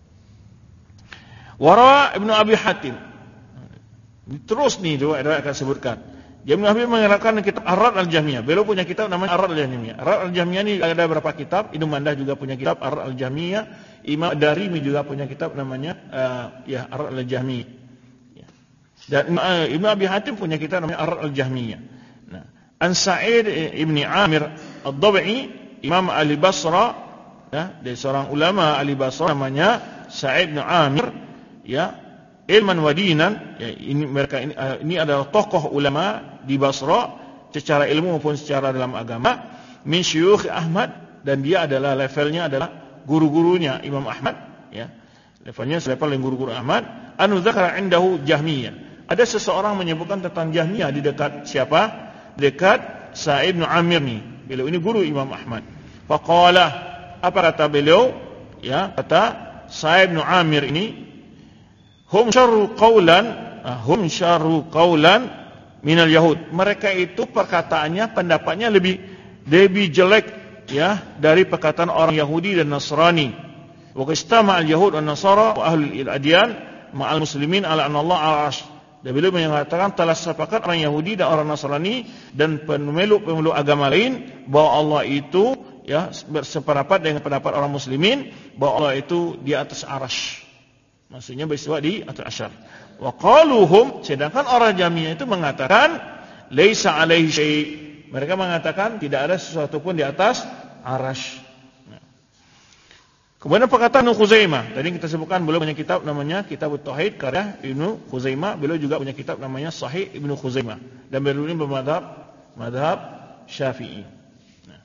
Wara Ibnu Abi Hatim. Terus nih doa akan sebutkan. Ibnu Abi mengatakan kitab Ar-Rad Al-Jahmiyah. Beliau punya kitab namanya Ar-Rad Al-Jahmiyah. Ar-Rad Al-Jahmiyah ini ada berapa kitab? Ibnu Mandah juga punya kitab Ar-Rad Al-Jahmiyah. Imam Darimi juga punya kitab namanya uh, ya Ar-Rad Al-Jahmiyah. Ya. Dan uh, Ibnu Abi Hatim punya kitab namanya Ar-Rad Al-Jahmiyah. Nah, An Sa'id Ibni Amir Ad-Dabi'i, Imam Ahli Basra, ya, dari seorang ulama Ahli Basra namanya Sa'id bin Amir, ya, ilman wadinan, ya, ini mereka ini, uh, ini adalah tokoh ulama di Basra secara ilmu maupun secara dalam agama, min syuyukh Ahmad, dan dia adalah levelnya adalah guru-gurunya Imam Ahmad, ya. Levelnya selevel dengan guru-guru Ahmad. Anu dzakara indahu Jahmiyah. Ada seseorang menyebutkan tentang Jahmiyah di dekat siapa? Dekat Sa'id bin Amir nih. Beliau ini guru Imam Ahmad. Faqala, apa kata beliau? Ya, kata Sa'id bin Amir ini, hum syarru qaulan, hum syarru qaulan minal yahud. Mereka itu perkataannya, pendapatnya lebih lebih jelek, ya, dari perkataan orang Yahudi dan Nasrani. Wa qistama al-yahud wan nasara wa ahlul adyan ma'al muslimin ala anna Allah al-arsh. Dan beliau mengatakan telah sepakat orang Yahudi dan orang Nasrani dan pemeluk-pemeluk agama lain bahwa Allah itu, ya, bersependapat dengan pendapat orang muslimin bahwa Allah itu di atas arasy. Maksudnya beristiwa di atas asyar. Wa qaluhum, sedangkan orang Jahmiyah itu mengatakan laisa alaihi syai'. Mereka mengatakan tidak ada sesuatu pun di atas arasy. Nah. Kemudian perkataan Ibnu Khuzaimah. Tadi kita sebutkan beliau punya kitab namanya Kitabut Tauhid karya Ibnu Khuzaimah. Beliau juga punya kitab namanya Sahih Ibnu Khuzaimah. Dan beliau ini bermadhab madhab Syafi'i. Nah.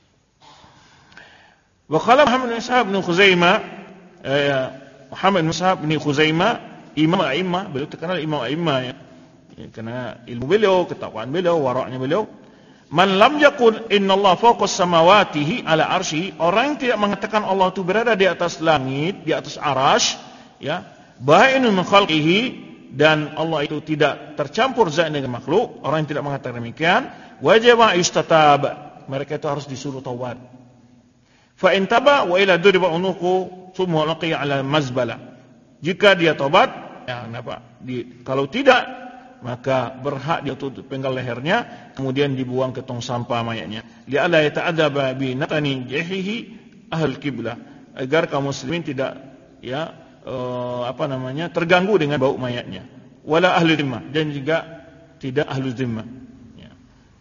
Wa qala Muhammad bin Ishaq bin Khuzaimah, eh, Muhammad bin Ishaq bin Khuzaimah, Imam A'immah, beliau terkenal Imam A'immah, ya. Ya, karena ilmu beliau, ketakwaan beliau, waraknya beliau. Man lam yakun innallaha fawqas samawatihi ala arsyihi, orang yang tidak mengatakan Allah itu berada di atas langit, di atas arasy, ya, ba'inun min khalqihi, dan Allah itu tidak tercampur zat dengan makhluk, orang yang tidak mengatakan demikian, wajib yustatab, mereka itu harus disuruh taubat. Fa in taba wa ila duriba unuqu thumma laqiya ala mazbala. Jika dia taubat, ya, kenapa? Di, kalau tidak, maka berhak dia tutup penggal lehernya, kemudian dibuang ke tong sampah mayatnya. Li'alla yata'adzaba bi natani jahihi ahlul qiblah, agar kaum muslimin tidak, ya, uh, apa namanya, terganggu dengan bau mayatnya. Wala ahli dhimmah, dan juga tidak ahli dhimmah. Ya.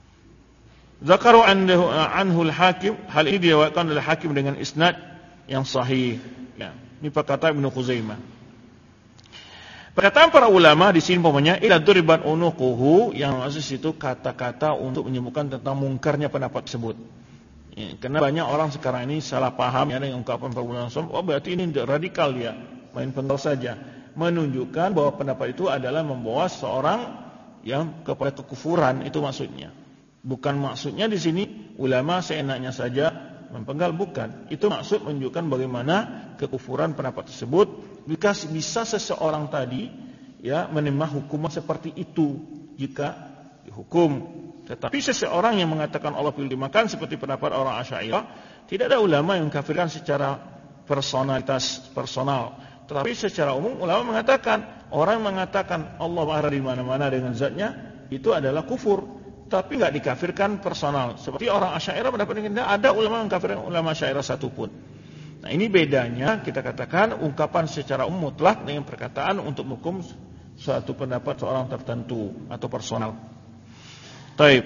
Zakaru anhu anhu al-Hakim, hal ini diriwayatkan oleh Hakim dengan isnad yang sahih. Ya. Ini perkataan Ibnu Khuzaimah. Perkataan para ulama di sini umpamanya ila duriban unuquhu, yang maksud itu kata-kata untuk menyebutkan tentang mungkarnya pendapat tersebut. Ya, karena banyak orang sekarang ini salah paham, ya, dengan ungkapan para ulama. Oh, berarti ini radikal dia, main penggal saja. Menunjukkan bahwa pendapat itu adalah membawa seorang yang kepada kekufuran, itu maksudnya. Bukan maksudnya di sini ulama seenaknya saja mempenggal, bukan. Itu maksud menunjukkan bagaimana kekufuran pendapat tersebut. Jika bisa seseorang tadi, ya, menerima hukuman seperti itu jika dihukum. Tetapi seseorang yang mengatakan Allah boleh dimakan seperti pendapat orang Asy'ariyah, tidak ada ulama yang mengkafirkan secara personalitas personal. Tetapi secara umum ulama mengatakan, orang yang mengatakan Allah berada di mana-mana dengan zatnya, itu adalah kufur. Tapi enggak dikafirkan personal. Seperti orang Asy'ariyah pendapat ini, ada ulama yang mengkafirkan ulama Asy'ariyah satupun. Nah, ini bedanya, kita katakan ungkapan secara umum mutlak dengan perkataan untuk menghukum suatu pendapat seorang tertentu atau personal. Taib.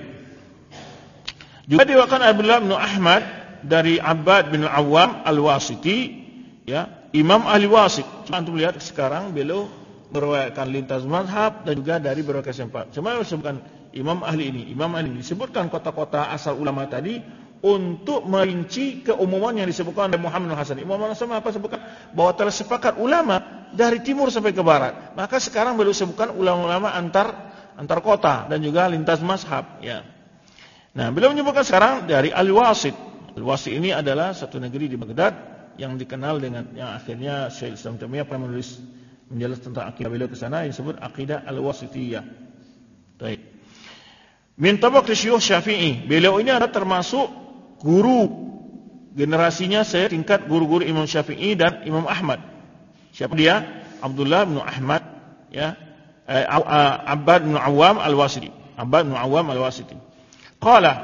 Juga diwakilkan Abdullah bin Ahmad dari Abbad bin Awam Al-Wasiti, ya, Imam Ahli Wasit. Cuma untuk lihat sekarang beliau meriwayatkan lintas mazhab dan juga dari berbagai tempat. Cuma disebutkan Imam Ahli ini, Imam Ahli ini disebutkan kota-kota asal ulama tadi, untuk merinci keumuman yang disebutkan oleh Muhammad Al-Hasan. Imam Al-Hasan apa sebutkan? Bahwa telah sepakat ulama dari timur sampai ke barat. Maka sekarang baru sebutkan ulama-ulama antar antar kota dan juga lintas mazhab. Ya. Nah, beliau menyebutkan sekarang dari Al-Wasit. Al-Wasit ini adalah satu negeri di Baghdad yang dikenal dengan yang akhirnya Syekh Islam Taimiyah pernah menulis menjelaskan tentang akidah beliau ke sana yang disebut akidah Al-Wasitiyah. Baik. Min tabaq syuyukh Syafi'i. Beliau ini adalah termasuk guru generasinya setingkat guru-guru Imam Syafi'i dan Imam Ahmad. Siapa dia? Abdullah bin Ahmad, ya, eh, Abbad bin Awam Al-Wasiti. Abbad bin Awam Al-Wasiti. Qala,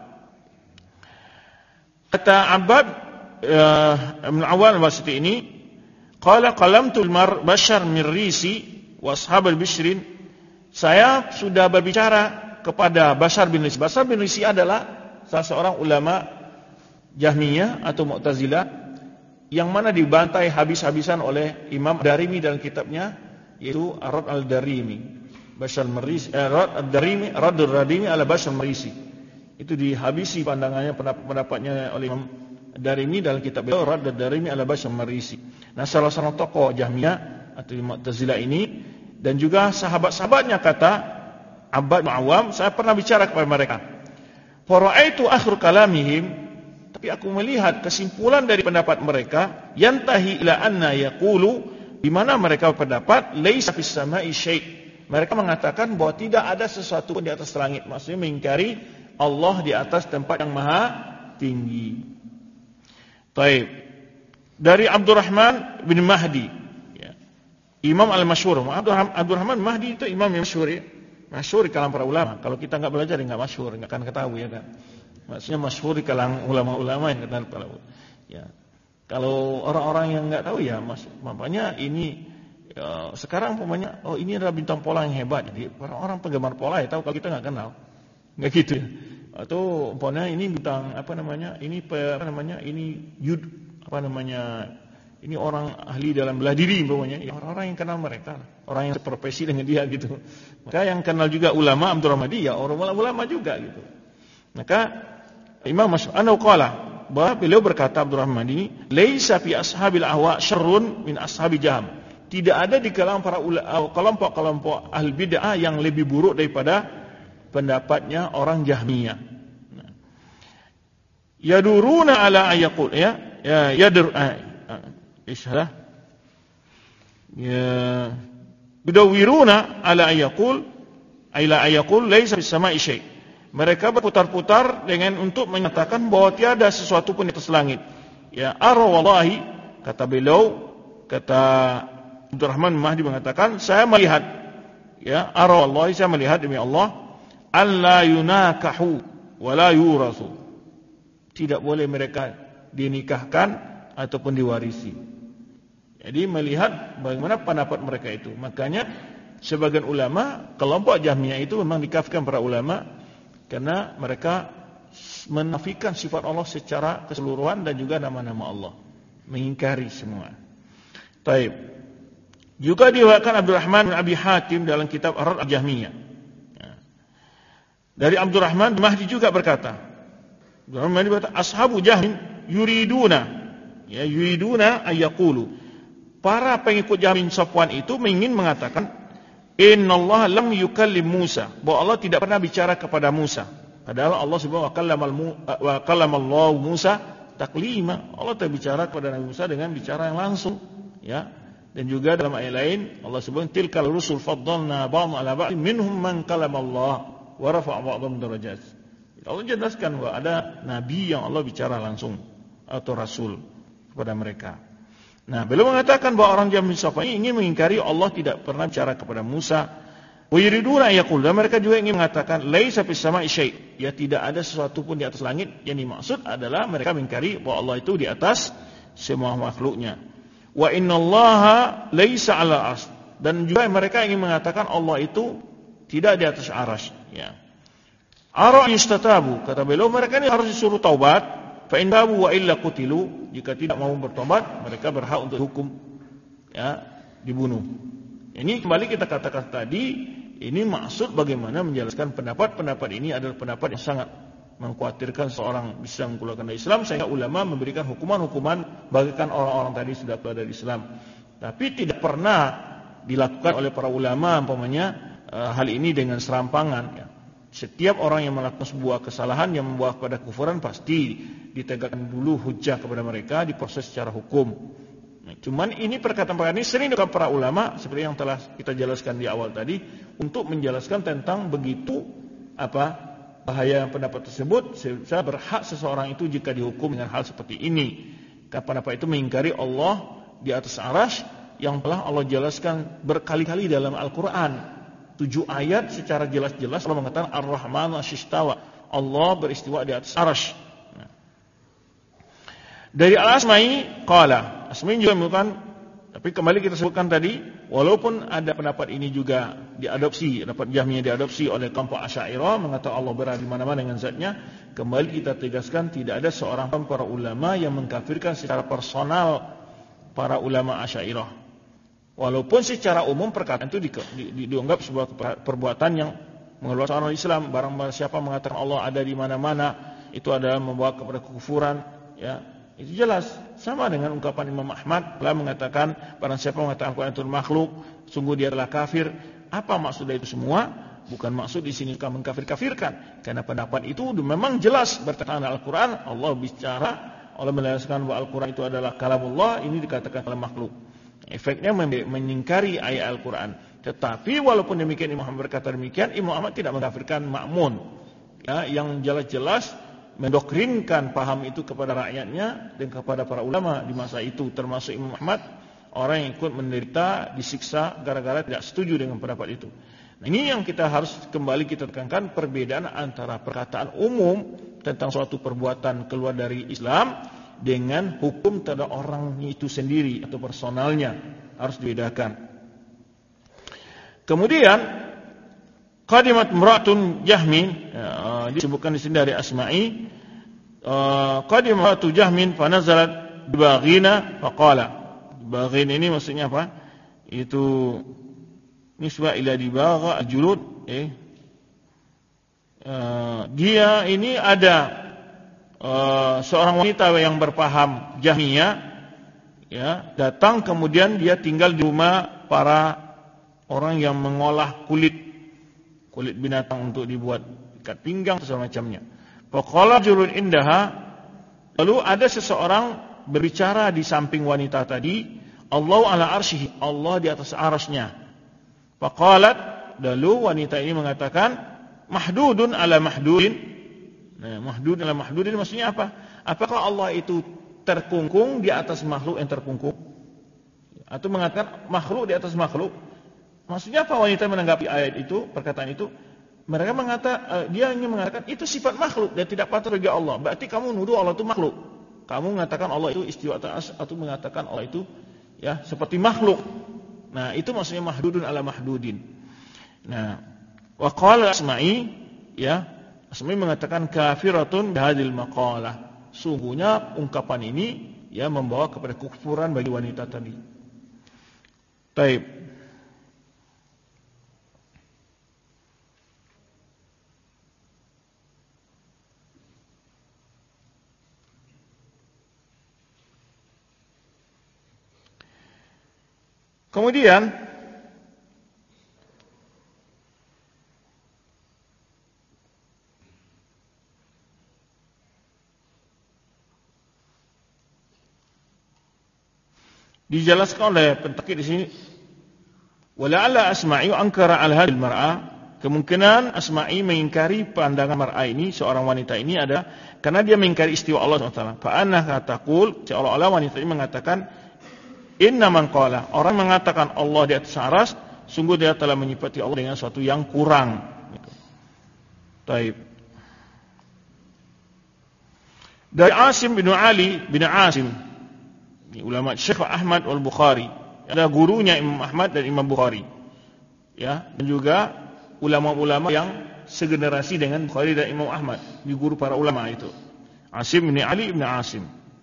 kata Abbad eh, bin Awam Al-Wasiti ini, qala qalamtu al-mar Bashar min Risi wa ashab al-Bishrin. Saya sudah berbicara kepada Bashar bin Risi. Bashar bin Risi adalah salah seorang ulama Jahmiyah atau Mu'tazilah yang mana dibantai habis-habisan oleh Imam Darimi dalam kitabnya yaitu Ar-Rad al-Darimi. Bashar Marisi, eh, Rad al-Darimi, Rad al-Radimi ala Bashar Marisi. Itu dihabisi pandangannya pendapatnya oleh Imam Darimi dalam kitab beliau Rad al-Darimi ala Bashar Marisi. Nah, salah seorang tokoh Jahmiyah atau Mu'tazilah ini dan juga sahabat-sahabatnya kata Abbad bin Awam, saya pernah bicara kepada mereka. Fara'aitu akhir kalamihim, tapi aku melihat kesimpulan dari pendapat mereka yantahi ila anna yaqulu, di mana mereka berpendapat laisa fis sama'i syai'. Mereka mengatakan bahwa tidak ada sesuatu pun di atas langit, maksudnya mengingkari Allah di atas tempat yang maha tinggi. Taib. Dari Abdurrahman bin Mahdi, ya. Imam al-Masyhur. Abdurrahman bin Mahdi itu imam yang masyhur, ya. Masyhur di kalangan para ulama. Kalau kita enggak belajar enggak masyhur, enggak akan ketahui, ya kan. Maksudnya masyhur di kalangan ulama-ulama yang kenal para ulama. Ya. Kalau orang-orang yang enggak tahu ya, mas, makanya ini ya, sekarang umpamanya oh ini adalah bintang pola yang hebat. Jadi orang-orang penggemar pola ya tahu kalau kita enggak kenal. Enggak gitu ya. Atau umpamanya ini bintang apa namanya? Ini apa namanya? Ini yud apa namanya? Ini orang ahli dalam bela diri umpamanya, ya, orang-orang yang kenal mereka, orang yang seprofesi dengan dia gitu. Maka yang kenal juga ulama Abdurrahman ya orang ulama juga gitu. Maka Imam Masyhur anau qala, bahwa beliau berkata Abdurrahman ini, laisa fi ashabil ahwa syarrun min ashabi Jahm. Tidak ada di kalangan para kelompok-kelompok ahli bid'ah yang lebih buruk daripada pendapatnya orang Jahmiyah. Nah. Yaduruna ala ayaqul, ya, ya yadur Isyalah ya bidawiruna ala ayaqul ila ayaqul laisa fis sama'i syai'. Mereka berputar-putar dengan untuk menyatakan bahwa tiada sesuatu pun di atas langit. Ya, ara wallahi, kata beliau, kata Abdurrahman Mahdi mengatakan, saya melihat, ya, ara wallahi, saya melihat demi Allah, alla yunakahu wa la yurasu. Tidak boleh mereka dinikahkan ataupun diwarisi. Jadi melihat bagaimana pendapat mereka itu. Makanya sebagian ulama, kelompok Jahmiyah itu memang dikafirkan para ulama karena mereka menafikan sifat Allah secara keseluruhan dan juga nama-nama Allah, mengingkari semua. Taib. Juga diriwayatkan Abdurrahman bin Abi Hatim dalam kitab Ar-Rad al-Jahmiyah. Dari Abdurrahman Mahdi juga berkata, Abdurrahman Mahdi berkata, ashabu Jahm yuriduna, ya yuriduna ayyaqulu. Para pengikut Jahmin Safwan itu ingin mengatakan innallaha lam yukallim Musa, bahwa Allah tidak pernah bicara kepada Musa. Padahal Allah subhanahu wa wa kallamallahu Musa taklima. Allah telah bicara kepada Nabi Musa dengan bicara yang langsung, ya. Dan juga dalam ayat lain Allah sebut tilkal rusul faddalna ba'dhum 'ala ba'd minhum man kallamallahu wa rafa'a ba'dhum darajat. Allah jelaskan bahwa ada nabi yang Allah bicara langsung atau rasul kepada mereka. Nah, beliau mengatakan bahwa orang Jahmi Safwan ingin mengingkari Allah tidak pernah bicara kepada Musa. Wa yuriduna yaqul, dan mereka juga ingin mengatakan laisa fis sama'i syai', ya tidak ada sesuatu pun di atas langit. Yang dimaksud adalah mereka mengingkari bahwa Allah itu di atas semua makhluknya. Wa innallaha laisa 'ala arsy, dan juga mereka ingin mengatakan Allah itu tidak di atas arsy, ya. Ara yustatabu, kata beliau mereka ini harus disuruh taubat. Fa in tabu wa illa qutilu, jika tidak mau bertobat mereka berhak untuk hukum, ya, dibunuh. Ini kembali kita katakan tadi, ini maksud bagaimana menjelaskan pendapat-pendapat ini adalah pendapat yang sangat mengkhawatirkan seorang bisa mengeluarkan dari Islam, sehingga ulama memberikan hukuman-hukuman bagikan orang-orang tadi sudah keluar dari Islam. Tapi tidak pernah dilakukan oleh para ulama umpamanya uh, hal ini dengan serampangan, ya. Setiap orang yang melakukan sebuah kesalahan yang membawa kepada kufuran pasti ditegakkan dulu hujjah kepada mereka, diproses secara hukum. Nah, cuman ini perkataan-perkataan ini sering dilakukan para ulama seperti yang telah kita jelaskan di awal tadi untuk menjelaskan tentang begitu apa bahaya pendapat tersebut, sehingga berhak seseorang itu jika dihukum dengan hal seperti ini. Karena pendapat itu mengingkari Allah di atas arasy yang telah Allah jelaskan berkali-kali dalam Al-Quran. Tujuh ayat secara jelas-jelas Allah mengatakan Ar-Rahmanu Ashistawa, Allah beristiwa di atas arasy. Nah. Dari Al-Asma'i qala, Asma'i juga mengatakan, tapi kembali kita sebutkan tadi, walaupun ada pendapat ini juga diadopsi, pendapat Jahmiyah diadopsi oleh kelompok Asy'ariyah mengatakan Allah berada di mana-mana dengan zatnya, kembali kita tegaskan tidak ada seorang pun para ulama yang mengkafirkan secara personal para ulama Asy'ariyah. Walaupun secara umum perkataan itu di, di, dianggap sebuah perbuatan yang mengeluarkan orang Islam. Barang siapa mengatakan Allah ada di mana-mana, itu adalah membawa kepada kekufuran, ya. Itu jelas sama dengan ungkapan Imam Ahmad telah mengatakan barang siapa mengatakan Al-Quran itu makhluk, sungguh dia adalah kafir. Apa maksud dari itu semua? Bukan maksud di sini kamu mengkafir-kafirkan, karena pendapat itu memang jelas bertentangan dengan Al-Quran. Allah bicara, Allah menjelaskan bahwa Al-Quran itu adalah kalamullah, ini dikatakan kalam makhluk. Efeknya mengingkari ayat Al-Quran. Tetapi walaupun demikian Imam Ahmad berkata demikian, Imam Ahmad tidak mengkafirkan Ma'mun, ya, yang jelas-jelas mendoktrinkan paham itu kepada rakyatnya dan kepada para ulama di masa itu, termasuk Imam Ahmad, orang yang ikut menderita, disiksa gara-gara tidak setuju dengan pendapat itu. Nah, ini yang kita harus kembali kita tekankan, perbedaan antara perkataan umum tentang suatu perbuatan keluar dari Islam dengan hukum terhadap orang itu sendiri atau personalnya, harus dibedakan. Kemudian qadimat imra'atun Jahmin, ya, disebutkan di sini dari Asma'i, uh, qadimat imra'atu Jahmin fa nazalat bibaghina faqala. Baghin ini maksudnya apa? Itu nisbah ila dibagha al-julud, eh uh, dia ini ada Uh, seorang wanita yang berpaham Jahmiyah, ya, datang kemudian dia tinggal di rumah para orang yang mengolah kulit kulit binatang untuk dibuat ikat pinggang dan semacamnya. Faqala julun indaha, lalu ada seseorang berbicara di samping wanita tadi, Allahu ala arsyihi, Allah di atas arasnya. Faqalat, lalu wanita ini mengatakan mahdudun ala mahdudin. Nah, mahdud dalam mahdud ini maksudnya apa? Apakah Allah itu terkungkung di atas makhluk yang terkungkung? Atau mengatakan makhluk di atas makhluk? Maksudnya apa wanita menanggapi ayat itu, perkataan itu? Mereka mengatakan, dia ingin mengatakan itu sifat makhluk dan tidak patut bagi Allah. Berarti kamu nuduh Allah itu makhluk. Kamu mengatakan Allah itu istiwa atas, atau mengatakan Allah itu, ya, seperti makhluk. Nah, itu maksudnya mahdudun ala mahdudin. Nah, wa qala Asma'i, ya, Asma'i mengatakan kafiratun bihadil maqalah. Sungguhnya ungkapan ini, ya, membawa kepada kekufuran bagi wanita tadi. Baik. Kemudian dijelaskan oleh pentakid di sini, wala'alla Asma'i ankara al hadil mar'ah, kemungkinan Asma'i mengingkari pandangan mar'ah ini, seorang wanita ini, adalah karena dia mengingkari istiwa Allah subhanahu wa taala. Fa annaha taqul, seolah-olah wanita ini mengatakan inna man qala, orang mengatakan Allah di atas aras, sungguh dia telah menyifati Allah dengan sesuatu yang kurang. Taib. Dari Asim bin Ali bin Asim, ulama Syekh Ahmad al-Bukhari, ada gurunya Imam Ahmad dan Imam Bukhari, ya, dan juga ulama-ulama yang segenerasi dengan Bukhari dan Imam Ahmad, di guru para ulama itu. Asim bin Ali bin Asim.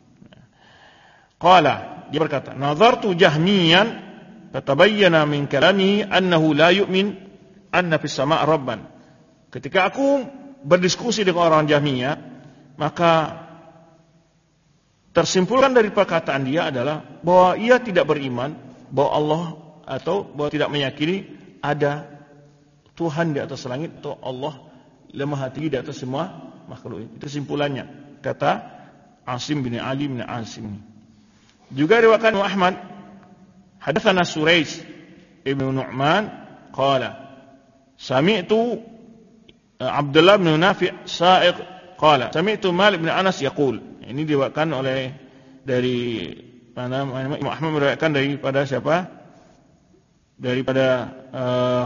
Qala, dia berkata, nazartu Jahmiyan fatabayyana min kalamihi annahu la yu'min anna fis sama' rabban. Ketika aku berdiskusi dengan orang Jahmiyah, maka tersimpulkan dari perkataan dia adalah bahwa ia tidak beriman bahwa Allah atau bahwa tidak meyakini ada Tuhan di atas langit atau Allah lemah tinggi di atas semua makhluk. Itu kesimpulannya, kata Asim bin Ali bin Asim. Juga riwayatkan Ahmad, hadatsana Suraiz ibn Nu'man qala sami'tu Abdullah bin Nafi' sa'iq qala sami'tu Malik bin Anas yaqul. Ini diriwayatkan oleh dari mana Imam Ahmad meriwayatkan daripada siapa? Daripada uh,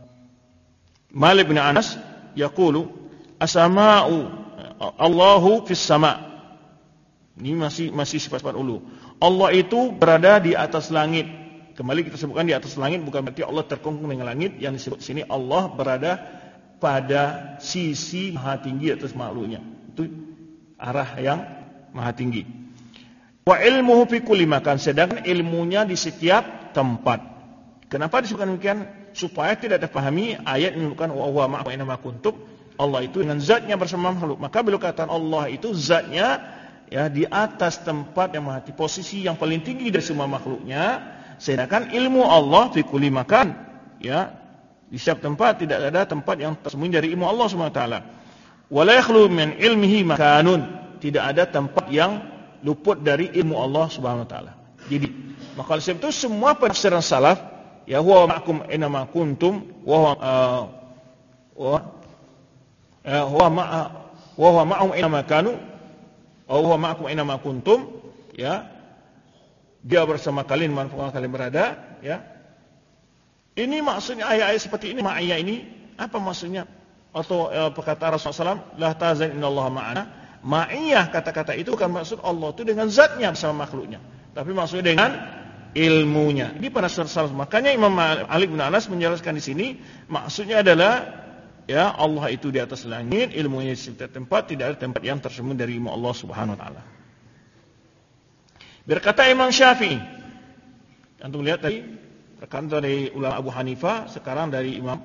Malik bin Anas yaqulu as-sama'u Allahu fis sama'. Ini masih masih sifat-sifat ulu. Allah itu berada di atas langit. Kembali kita sebutkan di atas langit bukan berarti Allah terkungkung dengan langit. Yang disebut sini Allah berada pada sisi maha tinggi atas makhluknya. Itu arah yang maha tinggi. Wa ilmuhu fi kulli makan, sedangkan ilmunya di setiap tempat. Kenapa disebutkan demikian? Supaya tidak terpahami ayat menyebutkan wa huwa ma'akum aina ma kuntum. Allah itu dengan zatnya bersama makhluk. Maka bila kata Allah itu zatnya ya di atas tempat yang maha tinggi, posisi yang paling tinggi dari semua makhluknya. Sedangkan ilmu Allah fi kulli makan, ya di setiap tempat, tidak ada tempat yang tersembunyi dari ilmu Allah Subhanahu wa taala. Wa la yakhlu min ilmihi makanun, tidak ada tempat yang luput dari ilmu Allah Subhanahu wa taala. Jadi, maka sebab itu semua penafsiran salaf, ya huwa ma'akum aina ma kuntum wa huwa uh, wa uh, huwa ma'a wa huwa ma'ahum aina ma kanu wa huwa ma'akum aina ma kuntum, ya. Dia bersama kalian manfaat kalian berada, ya. Ini maksudnya ayat-ayat seperti ini, ma'iyah ini apa maksudnya? Atau uh, perkataan Rasulullah sallallahu alaihi wasallam, la tahzan innallaha ma'ana. Ma'iyah, kata-kata itu bukan maksud Allah itu dengan zatnya bersama makhluknya, tapi maksudnya dengan ilmunya. Ini pada salaf. Makanya Imam Ali bin Anas menjelaskan di sini, maksudnya adalah ya Allah itu di atas langit, ilmunya di setiap tempat, tidak ada tempat yang tersembunyi dari ilmu Allah Subhanahu wa taala. Berkata Imam Syafi'i, antum lihat tadi perkataan dari ulama Abu Hanifah, sekarang dari Imam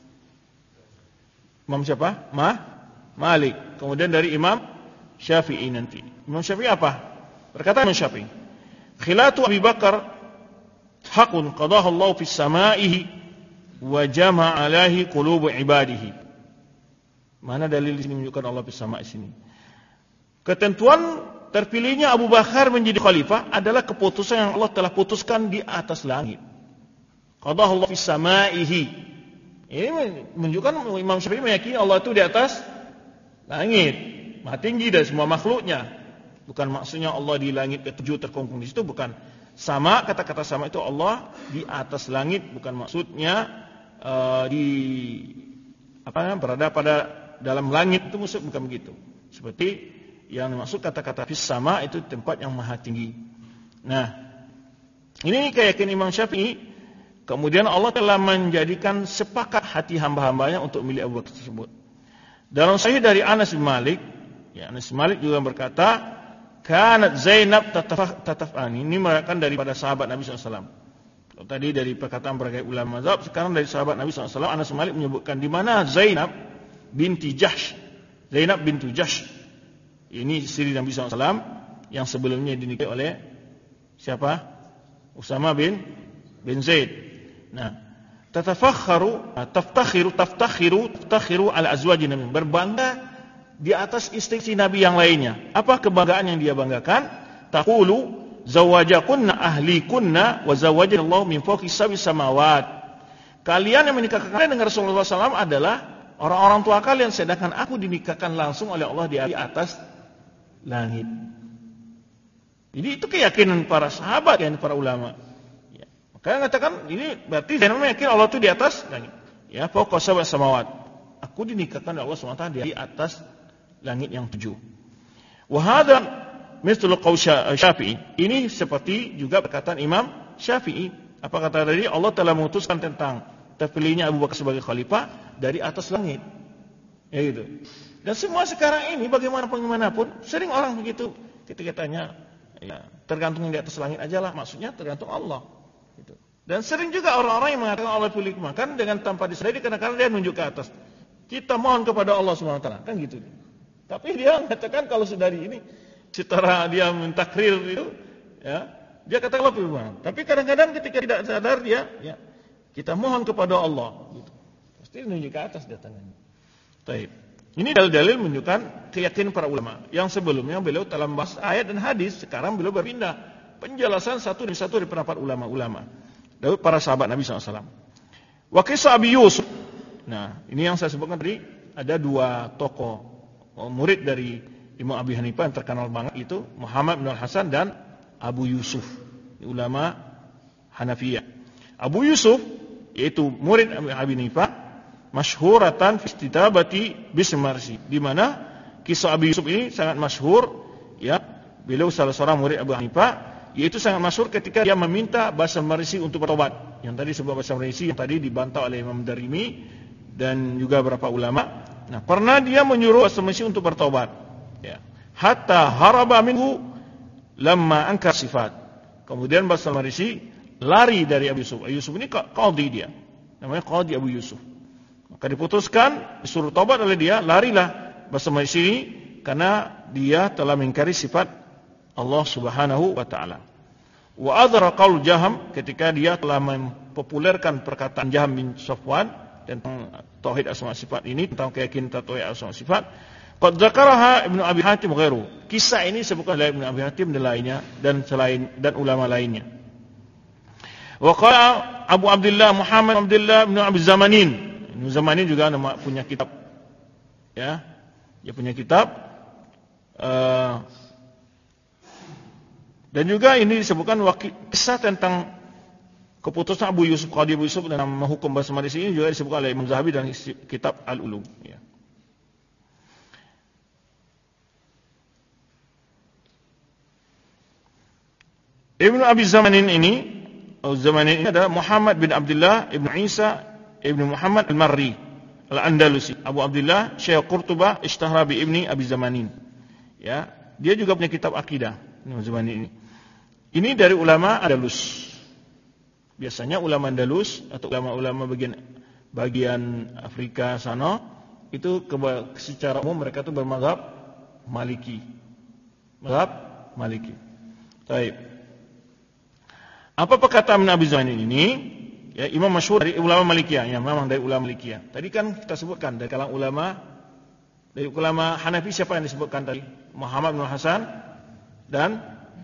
Imam siapa? Ma Malik. Kemudian dari Imam Syafi'i nanti. Imam Syafi'i apa? Berkata Imam Syafi'i, khilatu Abi Bakar hakun qadahu Allah fis sama'ihi wa jama'a alaihi qulubu ibadihi. Mana dalil di sini menunjukkan Allah fis sama'i sini? Ketentuan terpilihnya Abu Bakar menjadi khalifah adalah keputusan yang Allah telah putuskan di atas langit. Qadahu Allah fis sama'ihi. Ini menunjukkan Imam Syafi'i meyakini Allah itu di atas langit, maha tinggi dari semua makhluknya. Bukan maksudnya Allah di langit ketujuh terkungkung di situ, bukan. Sama, kata-kata sama itu Allah di atas langit, bukan maksudnya uh, di apa namanya berada pada dalam langit, itu maksud bukan begitu. Seperti yang dimaksud kata-kata fis sama itu tempat yang maha tinggi. Nah, ini keyakinan Imam Syafi'i. Kemudian Allah telah menjadikan sepakat hati hamba-hambanya untuk milik Abu Bakar tersebut. Dalam sahih dari Anas bin Malik, ya Anas bin Malik juga berkata, kanat Zainab tatafani. Ini merupakan daripada sahabat Nabi sallallahu alaihi wasallam. Tadi dari perkataan berbagai ulama mazhab, sekarang dari sahabat Nabi sallallahu alaihi wasallam, Anas bin Malik menyebutkan di mana Zainab binti Jahsh. Zainab binti Jahsh. Ini istri Nabi sallallahu alaihi wasallam yang sebelumnya dinikahi oleh siapa? Usama bin bin Zaid. Nah, tatafakharu, taftakhiru, taftakhiru, taftakhiru ala azwajin Nabi. Berbangga di atas istri Nabi yang lainnya. Apa kebanggaan yang dia banggakan? Taqulu zawajakunna ahlikunna wa zawajanallahu min fawqi sab'i samawat. Kalian yang menikahkan kalian dengan Rasulullah sallallahu alaihi wasallam adalah orang-orang tua kalian, sedangkan aku dinikahkan langsung oleh Allah di atas langit. Jadi itu keyakinan para sahabat dan para ulama. Kalian katakan ini berarti Zainab meyakini Allah itu di atas langit. Ya, fawqa sab'i samawat. Aku dinikahkan oleh Allah subhanahu wa taala di atas langit yang tujuh. Wa hadza mithlu qaul Syafi'i. Ini seperti juga perkataan Imam Syafi'i. Apa kata tadi? Allah telah memutuskan tentang terpilihnya Abu Bakar sebagai khalifah dari atas langit. Ya gitu. Dan semua sekarang ini bagaimanapun bagaimanapun sering orang begitu ketika tanya, ya, tergantung di atas langit ajalah, maksudnya tergantung Allah. Dan sering juga orang-orang yang mengatakan Allah pilih makan dengan tanpa disadari, kadang-kadang dia nunjuk ke atas. Kita mohon kepada Allah Subhanahu wa taala, kan gitu. Tapi dia mengatakan kalau sudah di ini secara dia mentakrir itu, ya, dia kata lebih banyak. Tapi kadang-kadang ketika tidak sadar dia, ya, kita mohon kepada Allah, gitu. Pasti menunjuk ke atas dia tangannya. Baik. Ini dalil-dalil menunjukkan keyakinan para ulama. Yang sebelumnya beliau telah membahas ayat dan hadis, sekarang beliau berpindah penjelasan satu demi satu dari pendapat ulama-ulama dari para sahabat Nabi shallallahu alaihi wasallam. Wa kisah Abi Yusuf. Nah, ini yang saya sebutkan tadi, ada dua tokoh murid dari Imam Abi Hanifah yang terkenal banget itu Muhammad bin Al-Hasan dan Abu Yusuf, ulama Hanafiyah. Abu Yusuf yaitu murid Abi Hanifah, masyhuratan fi istitabati bism marsi, di mana kisah Abi Yusuf ini sangat masyhur, ya. Beliau salah seorang murid Abu Hanifah, yaitu sangat masyhur ketika dia meminta Basam Marisi untuk bertobat. Yang tadi sebab Basam Marisi yang tadi dibantah oleh Imam Darimi dan juga beberapa ulama. Nah, pernah dia menyuruh Basam Marisi untuk bertobat, ya. Hatta haraba minhu lamma ankar sifat. Kemudian Basam Marisi lari dari Abu Yusuf. Abu Yusuf ini qadhi dia. Namanya qadhi Abu Yusuf. Maka diputuskan, disuruh tobat oleh dia, larilah Basam Marisi ini karena dia telah mengingkari sifat Allah Subhanahu wa taala. Wa adhara qaul Jaham, ketika dia telah mempopulerkan perkataan Jaham bin Safwan tentang tauhid asma sifat ini, tentang keyakinan tauhid asma sifat. Qad dzakaraha Ibnu Abi Hatim ghairu. Kisah ini disebutkan oleh Ibnu Abi Hatim dan lainnya dan selain dan ulama lainnya. Wa qala Abu Abdullah Muhammad Abdullah bin Abi Zamanin. Ibnu Zamanin juga nama punya kitab. Ya. Dia punya kitab uh, dan juga ini disebutkan kisah tentang keputusan Abu Yusuf, Qadhi Abu Yusuf dalam menghukum Basam Marisi ini juga disebutkan oleh Imam Zahabi dalam kitab Al-Ulum, ya. Ibnu Abi Zamanin ini, Zamanin ini adalah Muhammad bin Abdullah Ibnu Isa Ibnu Muhammad Al-Marri Al-Andalusi. Abu Abdullah Syekh Qurtubah ishtahara bi Ibni Abi Zamanin. Ya, dia juga punya kitab akidah, Ibnu Zamanin ini. Ini dari ulama Andalus. Biasanya ulama Andalus atau ulama-ulama bagian bagian Afrika sana itu secara umum mereka itu bermadzhab Maliki. Mazhab Maliki. Baik. Apa perkataan Nabi Zamanin ini? Ya, imam masyhur dari ulama Malikiyah, ya, memang dari ulama Malikiyah. Tadi kan kita sebutkan dari kalangan ulama dari ulama Hanafi siapa yang disebutkan tadi? Muhammad bin Hasan dan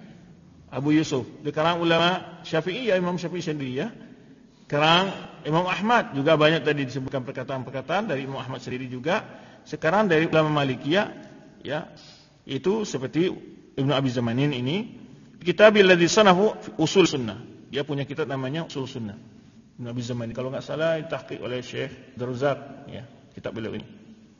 Abu Yusuf. Di kalangan ulama Syafi'i ya Imam Syafi'i sendiri, ya. Sekarang Imam Ahmad juga banyak tadi disebutkan perkataan-perkataan dari Imam Ahmad sendiri juga. Sekarang dari ulama Malikiyah, ya, itu seperti Ibnu Abi Zamanin ini, kitabil ladzi sanahu usul sunnah. Dia punya kitab namanya Usul Sunnah. Ibnu Abi Zamanin kalau enggak salah ditahqiq oleh Syekh Darzaq, ya, kitab beliau ini.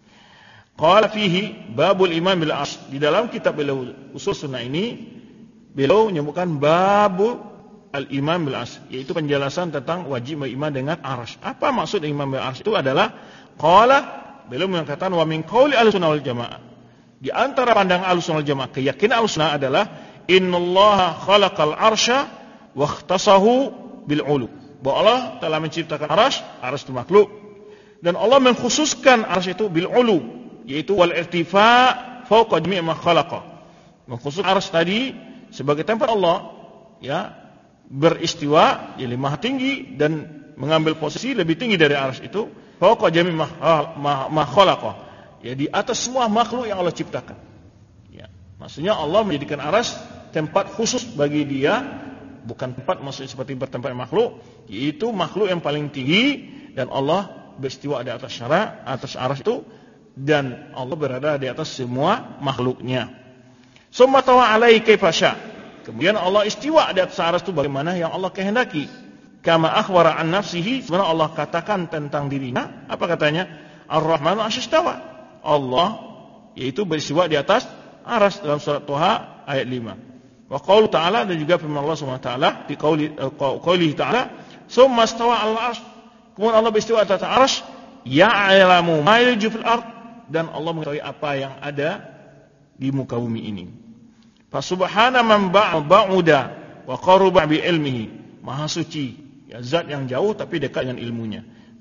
Qala fihi babul imam bil arsy. Di dalam kitab beliau Usul Sunnah ini beliau menyebutkan babu al-imam bil arsy, yaitu penjelasan tentang wajib beriman dengan arsy. Apa maksud imam bil arsy? Itu adalah qala, beliau mengatakan wa min qauli ahlussunnah wal jamaah. Di antara pandangan ahlussunnah wal jamaah, keyakinan ahlussunnah adalah innallaha khalaqal arsya wa ikhtasahu bil ulu. Bahwa Allah telah menciptakan arsy, arsy itu makhluk, dan Allah mengkhususkan arsy itu bil ulu, yaitu wal irtifa' fawqa jami' ma khalaqa. Mengkhususkan arsy tadi sebagai tempat Allah, ya, beristiwa, jadi maha tinggi dan mengambil posisi lebih tinggi dari arsy itu, fawqa jami' ma, ma, ma khalaqa, ya, di atas semua makhluk yang Allah ciptakan. Ya, maksudnya Allah menjadikan arsy tempat khusus bagi dia, bukan tempat maksudnya seperti bertempat makhluk, yaitu makhluk yang paling tinggi, dan Allah beristiwa di atas syara, atas arsy itu, dan Allah berada di atas semua makhluknya. Summa tawa alaihi kaifa syaa. Kemudian Allah istiwa di atas arsy itu bagaimana yang Allah kehendaki. Kama akhbara an nafsihi, sebenarnya Allah katakan tentang dirinya, apa katanya? Ar-Rahmanu 'arsy istawa. Allah yaitu beristiwa di atas arsy dalam surat Thaha ayat lima. Wa qaulu ta'ala, dan juga firman Allah Subhanahu wa taala di qauli qaulihi ta'ala, summa istawa 'alal 'arsy. Kemudian Allah beristiwa di atas arsy, ya'lamu ma yalju fil ard, dan Allah mengetahui apa yang ada di muka bumi ini. Fa subhana man ba'uda wa qaruba bi ilmihi. Maha suci, ya, zat yang jauh tapi dekat dengan ilmunya.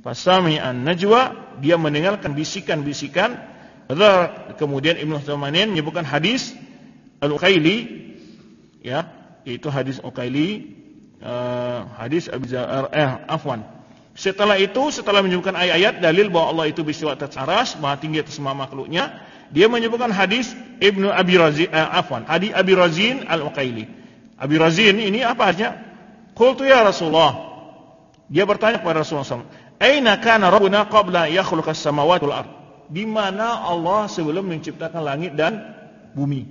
Fasami'an najwa, dia mendengarkan bisikan-bisikan. Kemudian Ibnu Utsmanin menyebutkan hadis Al-Uqaili, ya, yaitu hadis Uqaili, uh, hadis Abi Zar, eh afwan. Setelah itu, setelah menyebutkan ayat-ayat dalil bahwa Allah itu beristiwa atas arsy, Maha tinggi atas semua makhluknya, dia menyebutkan hadis Ibnu Abi Razin, eh, afwan, hadis Abi Razin Al-Uqaili. Abi Razin ini apa artinya? Qultu ya Rasulullah. Dia bertanya kepada Rasulullah shallallahu alaihi wasallam, "Aina kana Rabbuna qabla yakhluqas samawati wal ard?" Di mana Allah sebelum menciptakan langit dan bumi?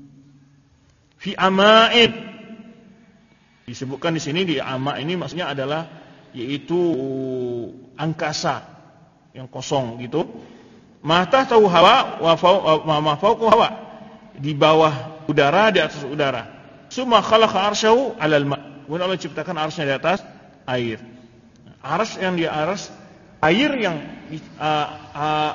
Fi ama'in. Disebutkan di sini di ama ini maksudnya adalah yaitu angkasa yang kosong gitu. Ma tahtahu hawa wa ma fawqa hawa. Di bawah udara, di atas udara. Summa khalaqa arsyahu 'alal ma'. Kemudian Allah ciptakan arsy di atas air. Arsy yang di atas air yang uh, uh,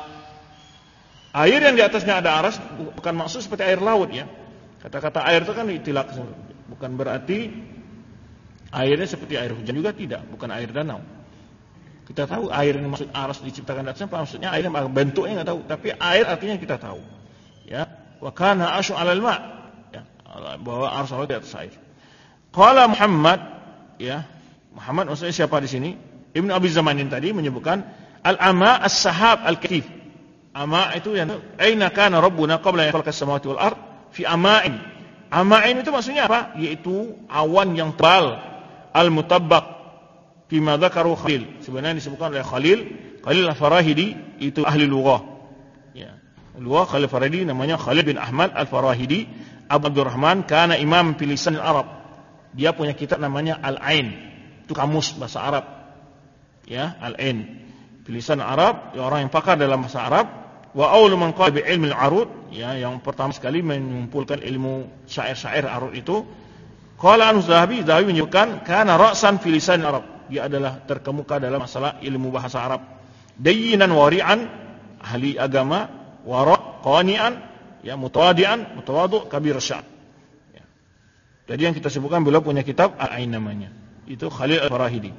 air yang di atasnya ada arsy bukan maksud seperti air laut ya. Kata-kata air itu kan itilak, bukan berarti airnya seperti air hujan juga tidak, bukan air danau. Kita tahu air yang maksud arsy diciptakan di atasnya, maksudnya air bentuknya enggak tahu, tapi air artinya kita tahu. Ya, wa kana arsyu 'alal ma', ya, bahwa arsy Allah di atas air. Qala Muhammad, ya, Muhammad maksudnya siapa di sini? Ibnu Abi Zamanin tadi menyebutkan al-ama as-sahab al-kathif. Ama itu yang aina kana rabbuna qabla yakhluqas samawati wal ard fi ama'in. Ama'in itu maksudnya apa? Yaitu awan yang tebal, al-mutabbaq bima dzakaru Khalil. Sebenarnya disebutkan oleh Khalil, Khalil Al-Farahidi, itu ahli lughah. Ya. Lughah Khalil Al-Farahidi namanya Khalil bin Ahmad Al-Farahidi Abu Abdurrahman, kana imam fi lisan al-Arab. Dia punya kitab namanya Al-Ain. Itu kamus bahasa Arab. Ya, Al-Ain. Fi lisan Arab, ya, orang yang pakar dalam bahasa Arab. Wa awwalu man qala bi ilmi al-arud, ya, yang pertama sekali mengumpulkan ilmu syair-syair arud itu. Qala An-Zahabi, Zahabi menyebutkan kana ra'san fi lisan Arab. Dia adalah terkemuka dalam masalah ilmu bahasa Arab. Dayyinan wari'an, ahli agama, wara' qani'an, ya, mutawadi'an, mutawadu' kabir sya'r. Ya. Jadi yang kita sebutkan beliau punya kitab Al-Ain namanya. Itu Khalil Al-Farahidi.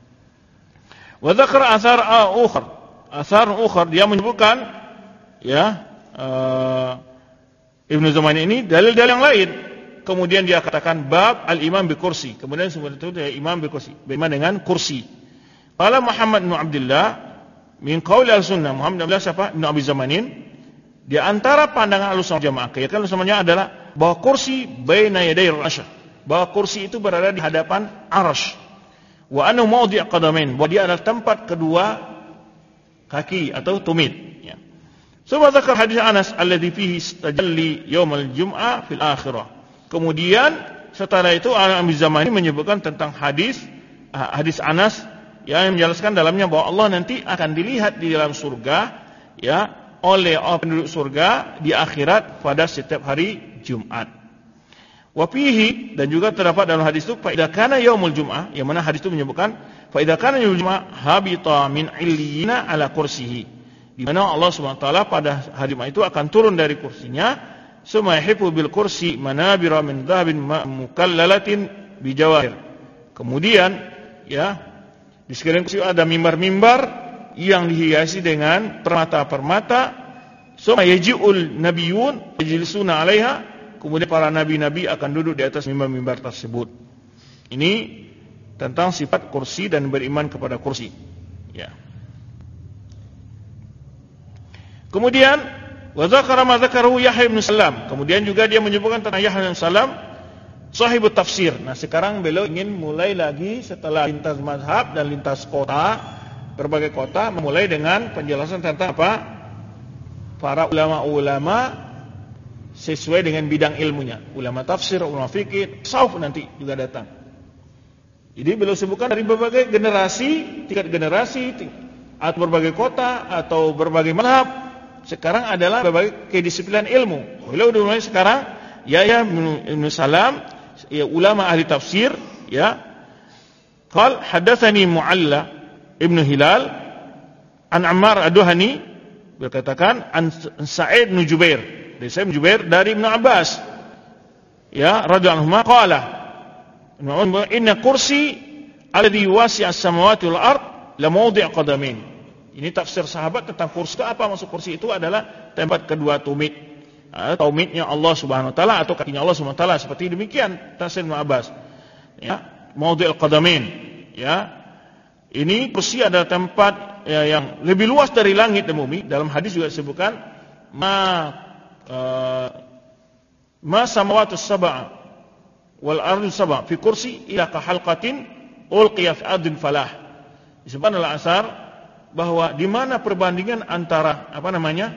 Wa dzakara athar ukhra. Athar ukhra, dia menyebutkan, ya, uh, Ibnu Zaman ini dalil-dalil yang lain. Kemudian dia katakan bab al-imam bi kursi. Kemudian semua itu dia imam bi kursi. Bagaimana dengan kursi? Qala Muhammad bin Abdullah min qauli al-sunnah. Muhammad bin Abdullah siapa? Ibnu Abi Zamanin. Di antara pandangan Ahlussunnah Jamaah, keyakinan semuanya adalah bahwa kursi baina yaday ar-'arsy. Bahwa kursi itu berada di hadapan arsy. Wa annahu mawdi' qadamain. Bahwa dia adalah tempat kedua kaki atau tumit. Ya. Sebab dzakar hadis Anas alladzi fihi tajalli yaumal jum'ah fil akhirah. Kemudian setelah itu Al-Abi Zamani menyebutkan tentang hadis hadis Anas yang menjelaskan dalamnya bahwa Allah nanti akan dilihat di dalam surga, ya, oleh penduduk surga di akhirat pada setiap hari Jumat. Wa fihi, dan juga terdapat dalam hadis itu fa idza kana yaumul jum'ah, yang mana hadis itu menyebutkan fa idza kana yaumul jum'ah habita min illiyina ala kursihi, di mana Allah Subhanahu wa taala pada hari Jumat itu akan turun dari kursinya. Summa yahifu bil kursi manabira min dhahabin mukallalatin bijawahir. Kemudian, ya, di sekeliling kursi ada mimbar-mimbar yang dihiasi dengan permata-permata. Summa yaji'ul nabiyun yajlisuna 'alaiha. Kemudian para nabi-nabi akan duduk di atas mimbar-mimbar tersebut. Ini tentang sifat kursi dan beriman kepada kursi. Ya. Kemudian wa dzakara ma dzakarahu Yahya bin Salam. Kemudian juga dia menyebutkan tentang Yahya bin Salam, sahibut tafsir. Nah, sekarang beliau ingin mulai lagi setelah lintas mazhab dan lintas kota, berbagai kota, memulai dengan penjelasan tentang apa? Para ulama-ulama sesuai dengan bidang ilmunya. Ulama tafsir, ulama fikih, tasawuf nanti juga datang. Jadi beliau sebutkan dari berbagai generasi, tingkat generasi, atau berbagai kota atau berbagai mazhab. Sekarang adalah berbagai kedisiplinan ilmu. Beliau udah mulai sekarang Yahya bin Salam, ya, ulama ahli tafsir, ya. Qal hadatsani Mu'alla Ibnu Hilal an Ammar Ad-Duhani, berkatakan an Sa'id bin Jubair, dari Sa'id bin Jubair dari Ibnu Abbas, ya, radhiyallahu anhu, qala inna kursi alladhi wasi'a as-samawati wal ard la mawdi' qadamin. Ini tafsir sahabat tentang kursi itu apa? Maksud kursi itu adalah tempat kedua tumit. Atau tumitnya Allah Subhanahu wa taala atau kakinya Allah Subhanahu wa taala, seperti demikian tafsir Ibnu Abbas. Ya, mawdi' qadamin. Ya. Ini kursi adalah tempat ya, yang lebih luas dari langit dan bumi. Dalam hadis juga disebutkan ma uh, ma samawatus sab'a wal ardu sab'a fi kursi ila ka halqatin ulqiya fi ardin falah. Disebutkan dalam asar bahwa di mana perbandingan antara apa namanya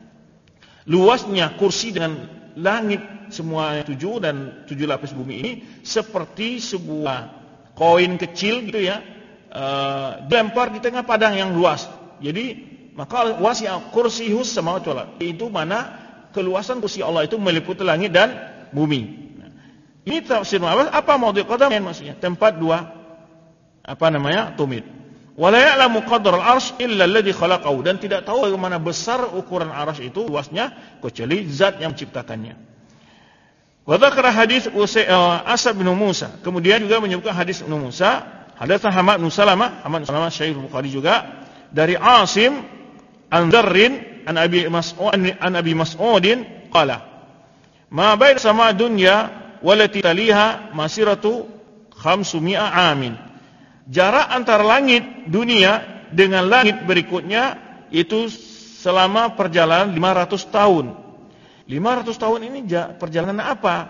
luasnya kursi dengan langit semua tujuh dan tujuh lapis bumi ini seperti sebuah koin kecil gitu ya, uh, dilempar di tengah padang yang luas. Jadi maka wasi'a kursiyus samawati wal ardh, itu mana keluasan kursi Allah itu meliputi langit dan bumi. Nah, ini tafsir apa? Apa mawdi' qadamin maksudnya? Tempat dua apa namanya? Tumit. Wala ya'lamu qadra al-'arsy illa alladhi khalaqahu, dan tidak tahu bagaimana besar ukuran arsy itu luasnya kecuali zat yang menciptakannya. Wa dzakara hadis Asad bin Musa, kemudian juga menyebutkan hadis Ibnu Musa, hadatsana Hamad bin Salamah, Hamad bin Salamah Syaikh Bukhari juga dari Asim an Dzarrin an Abi Mas'ud an Abi Mas'udin qala ma baina sama dunya wallati taliha masiratu khamsumi'a amin. Jarak antara langit dunia dengan langit berikutnya itu selama perjalanan lima ratus tahun. lima ratus tahun ini perjalanan apa?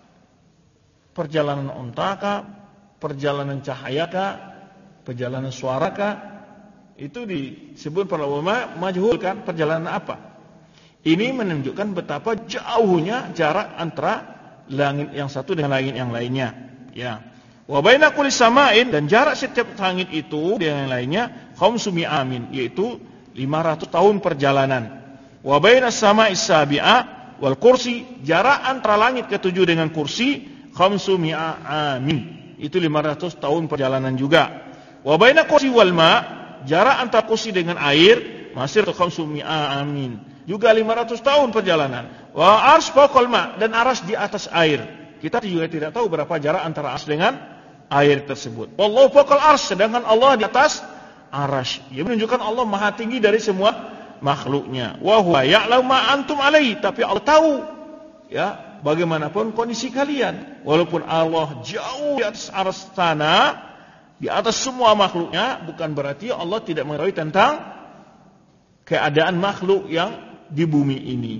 Perjalanan ontaka, perjalanan cahayakah, perjalanan suarakah? Itu disebut para ulama majhul kan, perjalanan apa? Ini menunjukkan betapa jauhnya jarak antara langit yang satu dengan langit yang lainnya. Ya. Wa baina kulli sama'in, dan jarak setiap langit itu dengan yang lainnya khamsumi amin, yaitu lima ratus tahun perjalanan. Wa baina sama'is sabi'a wal kursi, jarak antara langit ketujuh dengan kursi khamsumi amin, itu lima ratus tahun perjalanan juga. Wa baina kursi wal ma', jarak antara kursi dengan air masir khamsumi amin, juga lima ratus tahun perjalanan. Wa arsy fawqal ma', dan arsy di atas air. Kita juga tidak tahu berapa jarak antara arsy dengan air tersebut. Wallahu fawqal arsy, sedangkan Allah di atas arsy. Ia menunjukkan Allah maha tinggi dari semua makhluknya. Wa huwa ya'lamu ma antum alaihi, tapi Allah tahu ya bagaimanapun kondisi kalian. Walaupun Allah jauh di atas arsy sana, di atas semua makhluknya, bukan berarti Allah tidak mengetahui tentang keadaan makhluk yang di bumi ini.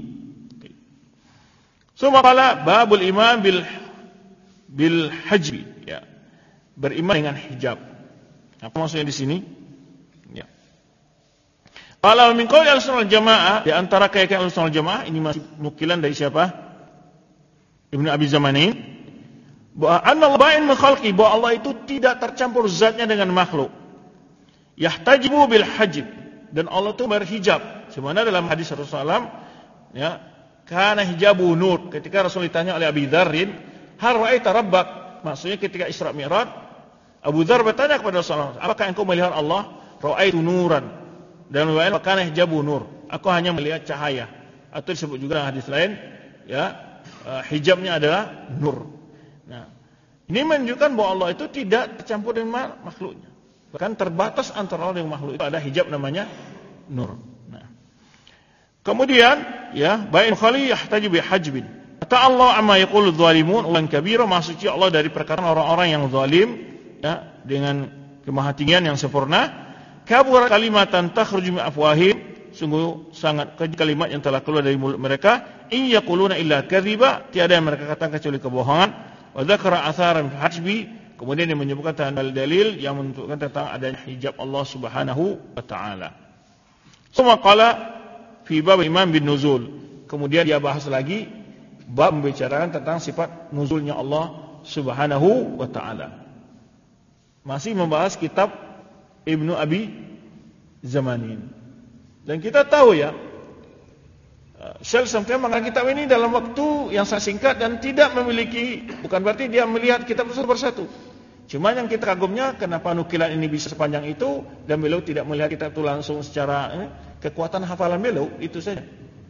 Suma qala babul iman bil bil hajbi, ya. Beriman dengan hijab. Apa maksudnya di sini? Ya. Kalau min qauli al-sunnah jamaah, di antara keyakinan al-sunnah jamaah, ini masih nukilan dari siapa? Ibnu Abi Zamanin, bahwa Allah ba'in min khalqi, bahwa Allah itu tidak tercampur zatnya dengan makhluk. Yahtajibu bil hajib, dan Allah itu berhijab. Sebenarnya dalam hadis Rasulullah sallallahu alaihi wasallam, ya, kana hijabu nur. Ketika Rasul ditanya oleh Abi Dzarrin, hal ra'aita rabbak? Maksudnya ketika Isra Mi'raj, Abu Dzar bertanya kepada Rasulullah, apakah engkau melihat Allah? Ra'aitu nuran. Dan wa kana hijabu nur, aku hanya melihat cahaya. Atau disebut juga dalam hadis lain, ya, hijabnya adalah nur. Nah, ini menunjukkan bahwa Allah itu tidak tercampur dengan makhluknya. Bahkan terbatas antara Allah dengan makhluk itu ada hijab namanya nur. Nah, kemudian ya, bain khali yahtaju bi hajbin. Ta'ala amma yaqulu dzalimun ulan kabira, maksudnya Allah dari perkataan orang-orang yang zalim, ya, dengan kemahatinggian yang sempurna. Kabur kalimatan takhruju min afwahim, sungguh sangat kalimat yang telah keluar dari mulut mereka. In yaquluna illa kadhiba, tiada yang mereka katakan kecuali kebohongan. Wa dzakara atharan hajbi, kemudian dia menyebutkan dalil-dalil yang menunjukkan tentang adanya hijab Allah Subhanahu wa taala. Suma qala fi bab iman bin nuzul, kemudian dia bahas lagi bab membicarakan tentang sifat nuzulnya Allah Subhanahu wa taala. Masih membahas kitab Ibnu Abi Zamanin. Dan kita tahu ya, Syekh sampai mengarang kitab ini dalam waktu yang sangat singkat dan tidak memiliki, bukan berarti dia melihat kitab satu persatu. Cuma yang kita kagumnya kenapa nukilan ini bisa sepanjang itu dan beliau tidak melihat kitab itu langsung secara eh, kekuatan hafalan beliau, itu saja.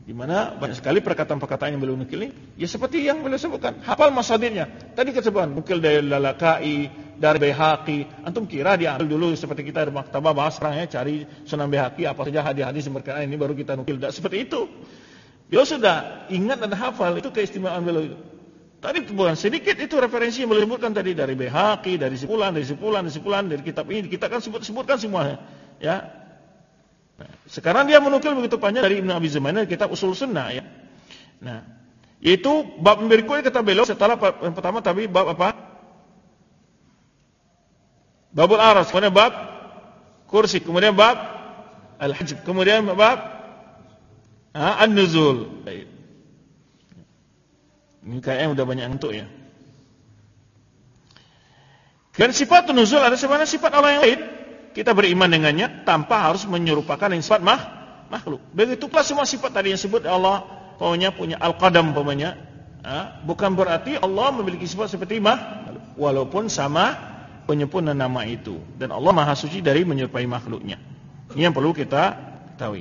Di mana banyak sekali perkataan-perkataan yang beliau nukil ini, ya seperti yang beliau sebutkan, hafal masadirnya. Tadi kesebutkan, nukil dari Lalaka'i, dari Baihaqi. Antum kira dia ambil dulu seperti kita di maktabah bahas sekarang ya, cari Sunan Baihaqi apa saja hadis-hadis yang berkenaan ini baru kita nukil. Tidak seperti itu. Dia sudah ingat dan hafal, itu keistimewaan beliau itu. Tadi bukan sedikit itu referensi yang beliau sebutkan tadi dari Baihaqi, dari Sipulan, dari Sipulan, dari Sipulan, dari kitab ini kita kan sebut-sebutkan semuanya, ya. Nah, sekarang dia menukil begitu panjang dari Ibnu Abi Zamanin dari kitab Usul Sunnah ya. Nah, itu bab berikutnya kata beliau setelah yang pertama tadi bab apa? Babul Aras, kemudian bab kursi, kemudian bab Al-Hajb, kemudian bab ah, An-Nuzul. Baik. Ini kayaknya udah banyak ngantuk ya. Dan sifat nuzul ada sebenarnya sifat Allah yang lain. Kita beriman dengannya tanpa harus menyerupakan yang sifat mah, makhluk. Begitu pula semua sifat tadi yang disebut Allah, pokoknya punya al-qadam pokoknya. Ha? Bukan berarti Allah memiliki sifat seperti makhluk, walaupun sama penyempurna nama itu. Dan Allah Maha Suci dari menyerupai makhluknya. Ini yang perlu kita ketahui.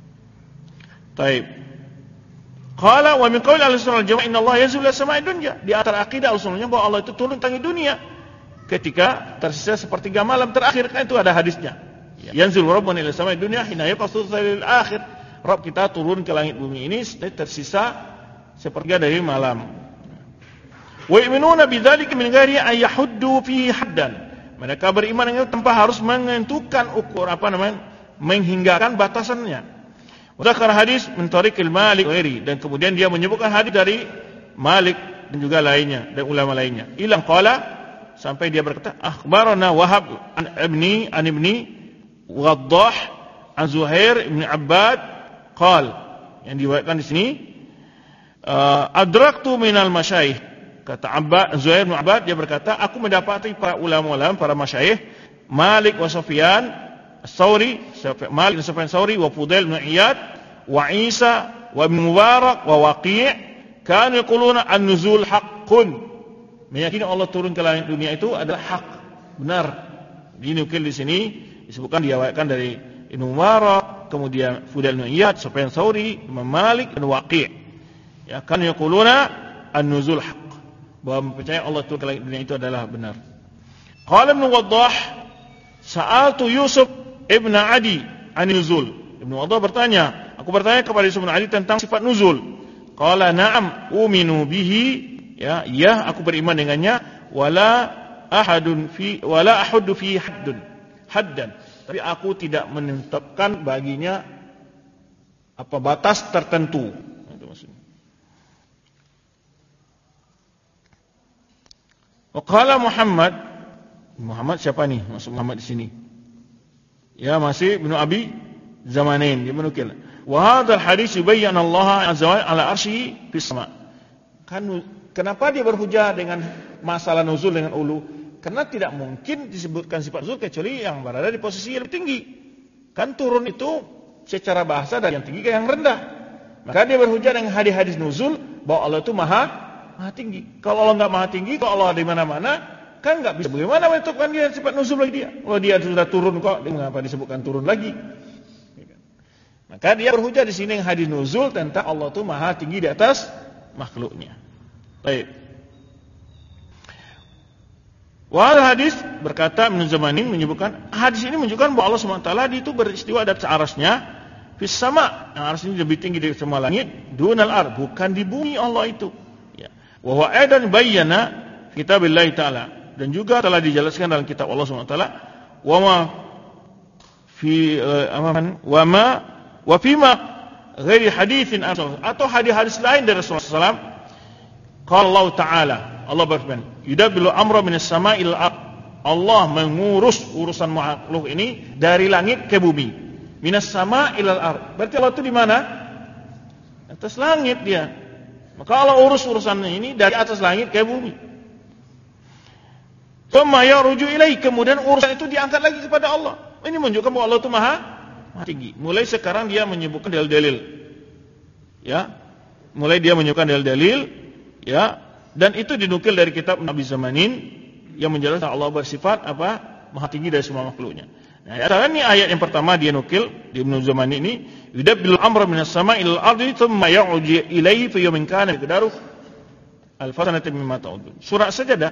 Taib. Qala wa min qauli al-sunnah wal-jamaah inna Allah yanzilu ila sama'i dunya. Di antara akidah al-sunnahnya bahwa Allah itu turun tangi dunia ketika tersisa sepertiga malam terakhir, kan itu ada hadisnya. Yanzil rabbuna ila samai dunya hina yaqsu lil akhir. Rabb kita turun ke langit bumi ini tersisa sepertiga dari malam. Wa yu'minuna bidzalika min ghairi an yahuddu fi haddan. Mereka beriman dengan tanpa harus menentukan ukur apa namanya, menghinggakan batasannya. Mudzakkar hadis min tariqil Malik ghairi, dan kemudian dia menyebutkan hadis dari Malik dan juga lainnya dan ulama lainnya. Ilang qala sampai dia berkata, akhbarana Wahab an ibni an ibni Waddah an Zuhair ibn Abbad qal, yang diriwayatkan di sini uh, adraktu minal masyayikh, kata Abbad, Zuhair ibn Abbad, dia berkata aku mendapati para ulama-ulama, para masyayikh Malik wa Sufyan As-Sauri, Malik dan Sufyan As-Sauri wa Fudail bin Iyad wa Isa wa Ibn Mubarak wa Waqi' kanu yaquluna an-nuzul haqqun, meyakini Allah turun ke langit dunia itu adalah hak, benar. Dinukil di sini disebutkan diawaikan dari Ibn Mubarak, kemudian Fudail bin Iyad, Sufyan As-Sauri, Imam Malik dan Waqi'. Ya, kanu yaquluna an-nuzul haqq, bahwa mempercayai Allah turun ke langit dunia itu adalah benar. Qala Ibn Waddah, sa'altu Yusuf ibn Adi an nuzul. Ibn Waddah bertanya, aku bertanya kepada Yusuf ibn Adi tentang sifat nuzul. Qala na'am uminu bihi, ya, ya aku beriman dengannya, wala ahadun fi wala ahuddu fi haddun haddan, tapi aku tidak menetapkan baginya apa batas tertentu. Itu maksudnya. Wa qala Muhammad, Muhammad siapa nih? Maksud Muhammad di sini. Ya, masih Ibnu Abi Zamanin, dia menukil. Wa hadzal hadis yubayyin Allah azza wa jalla ala arsyihi fis sama'. Kan kenapa dia berhujah dengan masalah nuzul dengan ulu? Karena tidak mungkin disebutkan sifat nuzul kecuali yang berada di posisi yang lebih tinggi. Kan turun itu secara bahasa dari yang tinggi ke yang rendah. Maka dia berhujah dengan hadis-hadis nuzul bahwa Allah itu maha maha tinggi. Kalau Allah enggak maha tinggi, kalau Allah di mana-mana, kan enggak bisa. Bagaimana menentukan dia sifat nuzul lagi dia? Kalau dia sudah turun kok, mengapa disebutkan turun lagi? Maka dia berhujah di sini dengan hadis nuzul tentang Allah itu maha tinggi di atas makhluknya. Baik. Wal hadis berkata Ibnu Zamanin menyebutkan hadis ini menunjukkan bahwa Allah Subhanahu wa taala itu beristiwa di atas arasnya fis sama, yang aras ini lebih tinggi dari semua langit, dunal ar, bukan di bumi Allah itu. Ya. Wa huwa aidan bayyana kitabillahi taala, dan juga telah dijelaskan dalam kitab Allah Subhanahu wa taala, wa ma fi amaman wa ma wa fima ghairi haditsin atau hadis-hadis lain dari Rasulullah sallallahu alaihi wasallam. Qala Allah taala, Allah berfirman, yudabbilu amra minas sama'i ila ard. Allah mengurus urusan makhluk ini dari langit ke bumi. Minas sama'i ila ard. Berarti Allah itu di mana? Atas langit dia. Maka Allah urus urusan ini dari atas langit ke bumi. Tsumma yaruju ilaihi, kemudian urusan itu diangkat lagi kepada Allah. Ini menunjukkan bahwa Allah itu maha, maha tinggi. Mulai sekarang dia menyebutkan dalil-dalil. Ya. Mulai dia menyebutkan dalil-dalil, ya. Dan itu dinukil dari kitab Nabi Zamanin yang menjelaskan Allah bersifat apa? maha tinggi dari semua makhluknya. Nah, antara ini ayat yang pertama dia nukil di Ibnu Zamani ini, yudabbil amra minas sama'i ilal ardi thumma ya'udu ilaihi fi yawmin kana miqdaruhu alfa sanatin mimma ta'udun. Surah Sajadah.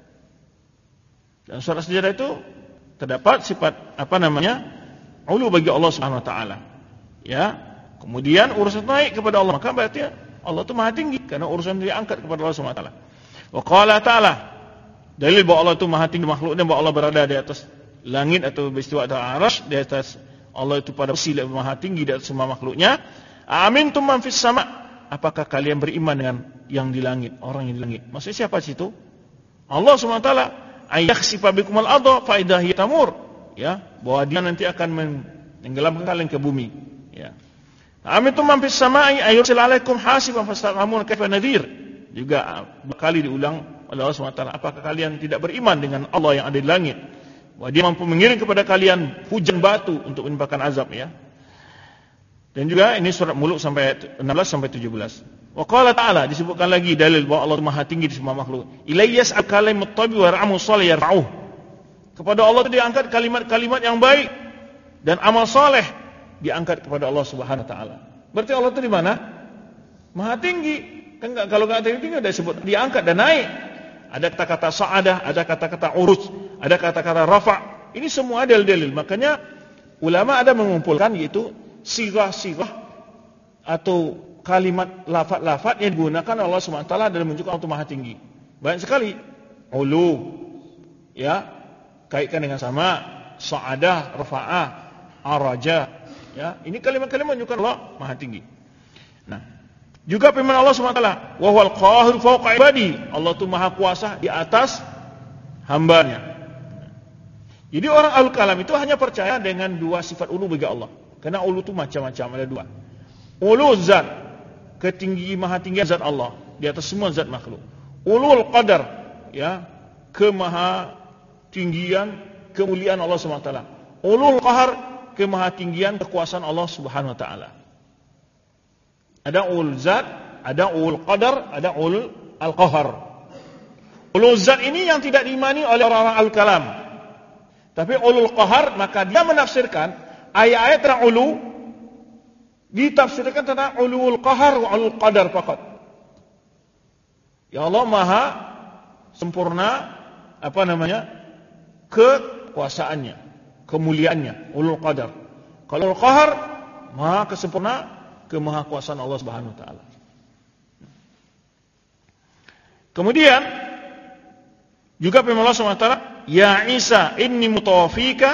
Dan surah Sajadah itu terdapat sifat apa namanya? Ulu bagi Allah Subhanahu wa taala. Ya. Kemudian urusan naik kepada Allah, maka berarti Allah itu maha tinggi karena urusan diangkat kepada Allah Subhanahu wa taala. Wa qala ta'ala, dalil bahwa Allah itu maha tinggi makhluknya, bahwa Allah berada di atas langit atau beristiwa atas arasy, di atas Allah itu pada posisi maha tinggi di atas semua makhluknya. Amintum man fis sama', apakah kalian beriman dengan yang di langit, orang yang di langit? Maksudnya siapa situ? Allah Subhanahu wa taala, ayakhsifa bikumul ardha fa idza hiya tamur, ya, bahwa dia nanti akan menenggelamkan kalian ke bumi, ya. Amintum man fis sama'i ayursil 'alaikum hasiban fastaqamun kaifa nadhir. Juga berkali diulang oleh Allah Subhanahu wa taala, apakah kalian tidak beriman dengan Allah yang ada di langit, bahwa dia mampu mengirim kepada kalian hujan batu untuk menimpakan azab, ya. Dan juga ini surat Mulk sampai enam belas sampai tujuh belas. Wa qala ta'ala, disebutkan lagi dalil bahwa Allah maha tinggi di semua makhluk. Ilayyas al-kalimut tabi wa ra'amu salih yar'uh. Kepada Allah itu diangkat kalimat-kalimat yang baik dan amal saleh diangkat kepada Allah Subhanahu wa taala. Berarti Allah itu di mana? Maha tinggi. Kan enggak, kalau enggak tinggi ada disebut diangkat dan naik. Ada kata-kata sa'adah, ada kata-kata urus, ada kata-kata rafa'. Ini semua dalil-dalil. Makanya ulama ada mengumpulkan yaitu sirah-sirah atau kalimat lafaz-lafaz yang digunakan Allah Subhanahu wa taala dalam menunjukkan Allah maha tinggi. Banyak sekali. Ulu, ya, kaitkan dengan sama, sa'adah, rafa'ah, araja, ya. Ini kalimat-kalimat menunjukkan Allah maha tinggi. Nah, juga firman Allah Subhanahu wa taala, wa huwal qahir fawqa ibadi. Allah itu maha kuasa di atas hambanya. Jadi orang ahlul kalam itu hanya percaya dengan dua sifat ulu bagi Allah. Karena ulu itu macam-macam, ada dua. Ulu zat, ketinggi maha tinggi zat Allah di atas semua zat makhluk. Ulul qadar, ya, kemaha tinggian kemuliaan Allah Subhanahu wa taala. Ulul qahar, kemaha tinggian kekuasaan Allah Subhanahu wa taala. Ada ulul zat, ada ulul qadar, ada ulul al-qahar. Ulul zat ini yang tidak diimani oleh orang-orang al-kalam. Tapi ulul qahar, maka dia menafsirkan ayat-ayat tentang ulu, ditafsirkan tentang ulul qahar wa ulul qadar faqat. Ya Allah maha sempurna apa namanya? Kekuasaannya, kemuliaannya, ulul qadar. Kalau ulul qahar, maha kesempurna kemahakuasaan Allah Subhanahu wa taala. Kemudian juga firman Allah Subhanahu wa taala, ya Isa inni mutawaffika,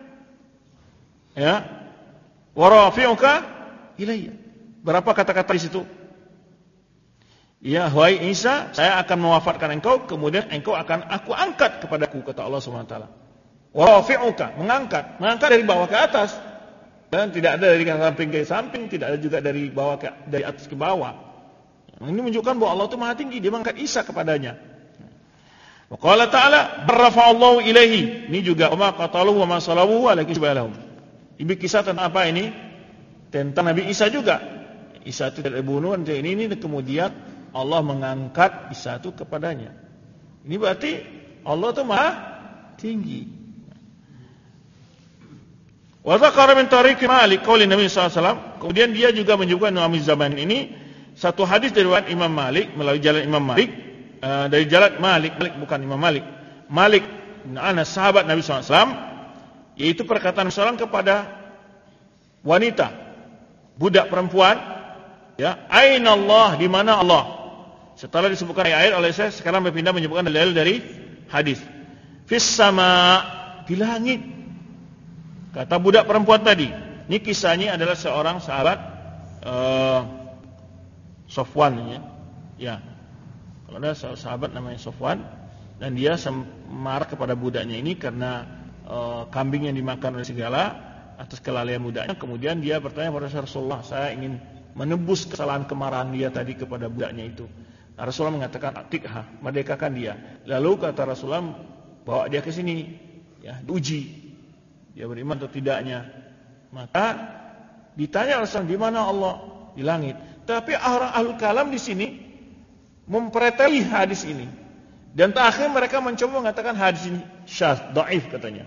ya, wa rafi'uka ilayya. Berapa kata-kata di situ? Ya, wahai Isa, saya akan mewafatkan engkau, kemudian engkau akan aku angkat kepadaku, kata Allah Subhanahu wa taala. Wa rafi'uka, mengangkat, mengangkat dari bawah ke atas. Dan tidak ada dari samping ke samping, tidak ada juga dari bawah ke, dari atas ke bawah. Ini menunjukkan bahwa Allah itu maha tinggi, dia mengangkat Isa kepadanya. Wa qala ta'ala, barrafa'allahu ilaihi. Ini juga wa ma qataluhu wa ma salabuhu walakin syabahahum. Ini kisah tentang apa ini? Tentang Nabi Isa juga. Isa itu tidak dibunuh, dan ini, ini kemudian Allah mengangkat Isa itu kepadanya. Ini berarti Allah itu maha tinggi. Wa dzakara min tariq Malik qauli Nabi sallallahu alaihi wasallam. Kemudian dia juga menyebutkan dalam zaman ini satu hadis dari riwayat Imam Malik melalui jalan Imam Malik, uh, dari jalan Malik, Malik bukan Imam Malik. Malik bin Anas sahabat Nabi sallallahu alaihi wasallam, yaitu perkataan Rasulullah kepada wanita, budak perempuan, ya, aina Allah, di mana Allah? Setelah disebutkan ayat oleh saya, sekarang berpindah menyebutkan dalil dari hadis. Fis sama, di langit. Kata budak perempuan tadi, ini kisahnya adalah seorang sahabat uh, Sofwan, ya. Ya. Kalau ada sahabat namanya Sofwan, dan dia marah kepada budaknya ini karena uh, kambing yang dimakan oleh segala atas kelalaian budaknya. Kemudian dia bertanya kepada Rasulullah, saya ingin menebus kesalahan kemarahan dia tadi kepada budaknya itu. Nah, Rasulullah mengatakan, atikha, merdekakan dia. Lalu kata Rasulullah, bawa dia ke sini, ya, diuji. Dia beriman atau tidaknya. Maka ditanya Rasulullah, di mana Allah? Di langit. Tapi orang ahlul kalam di sini mempreteli hadis ini Dan terakhir mereka mencoba mengatakan hadis ini syadz, dhaif katanya.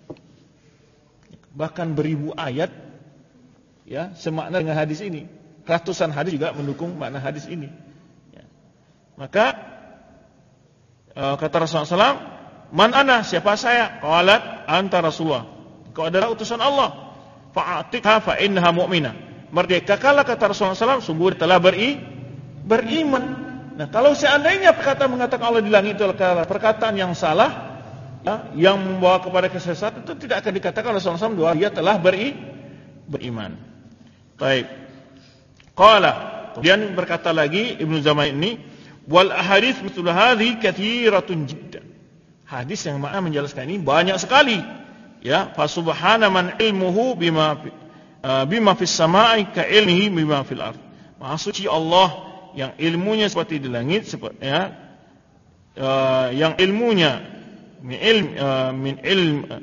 Bahkan beribu ayat ya semakna dengan hadis ini. Ratusan hadis juga mendukung makna hadis ini. Ya. Maka uh, kata Rasulullah shallallahu alaihi wasallam, "Man ana? Siapa saya?" Qalat, "Anta Rasulullah." Kau adalah utusan Allah. Fa'atikha fa innaha mu'minah. Merdekakanlah kata Rasulullah shallallahu alaihi wasallam, sungguh telah beri, beriman. Nah, kalau seandainya perkataan mengatakan Allah di langit itu adalah perkataan yang salah, ya, yang membawa kepada kesesatan, itu tidak akan dikatakan oleh Rasulullah shallallahu alaihi wasallam dia telah beri, beriman. Baik. Qala, kemudian berkata lagi Ibnu Zaman ini, wal ahadits mithlu hadhi katsiratun jiddan. Hadis yang makna menjelaskan ini banyak sekali. Ya, fa subhana man ilmuhu bima uh, bima fis samai ka ilmihi bima fil ard. Maha suci Allah yang ilmunya seperti di langit, seperti, ya, uh, yang ilmunya min ilm uh, min ilm uh,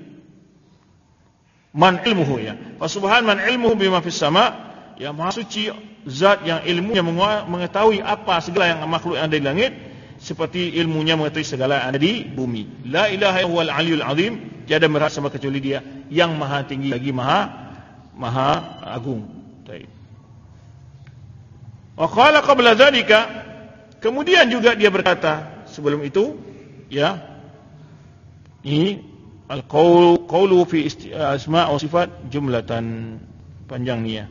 man ilmuhu ya. Fa subhan man ilmuhu bima fis sama, ya maha suci zat yang ilmunya mengetahui apa segala yang makhluk yang ada di langit, seperti ilmunya mengetahui segala yang ada di bumi. La ilaha illallahul aliyul azim, tiada berhak sama kecuali dia yang maha tinggi lagi maha maha agung. Baik. Wa qala qabla dzalika, kemudian juga dia berkata sebelum itu, ya, ini al-qaul qaulu fi asma' wa sifat jumlatan, panjang ni ya.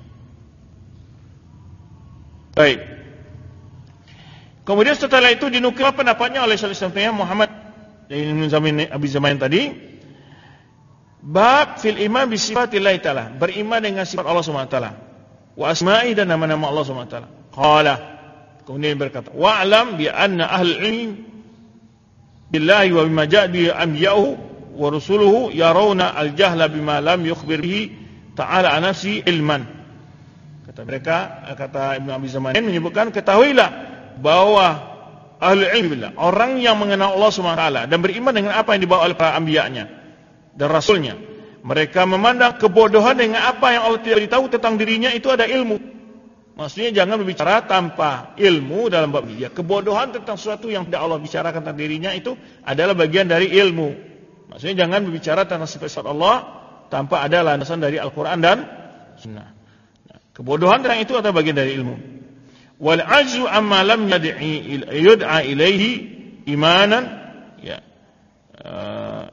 Baik. Kemudian setelah itu dinukil pendapatnya oleh Syaikhul Islam Muhammad Ibnu Zaman Abi Zaman tadi, bab fil iman bi sifatillah taala, beriman dengan sifat Allah Subhanahu wa taala, wa asma'i dan nama-nama Allah Subhanahu wa taala. Qala, kemudian berkata, wa'lam bi anna ahlul ilmi billahi wa bima ja'a bi anbiya'uhu wa rusuluhu yarawna al-jahla bima lam yukhbir bihi ta'ala an nafsi ilman. Kata mereka, kata Ibnu Abi Zaman menyebutkan, ketahuilah bahwa ahlul ilmi billah, orang yang mengenal Allah Subhanahu wa taala dan beriman dengan apa yang dibawa oleh para anbiya'nya dan rasulnya, mereka memandang kebodohan dengan apa yang Allah tidak beritahu tentang dirinya itu ada ilmu. Maksudnya jangan berbicara tanpa ilmu dalam bab ini. Kebodohan tentang sesuatu yang tidak Allah bicarakan tentang dirinya itu adalah bagian dari ilmu. Maksudnya jangan berbicara tentang sifat Allah tanpa ada landasan dari Al-Quran dan Sunnah. Nah, kebodohan tentang itu adalah bagian dari ilmu. Wal ajzu amma lam yad'i yud'a ilaihi imanan, ya. Uh,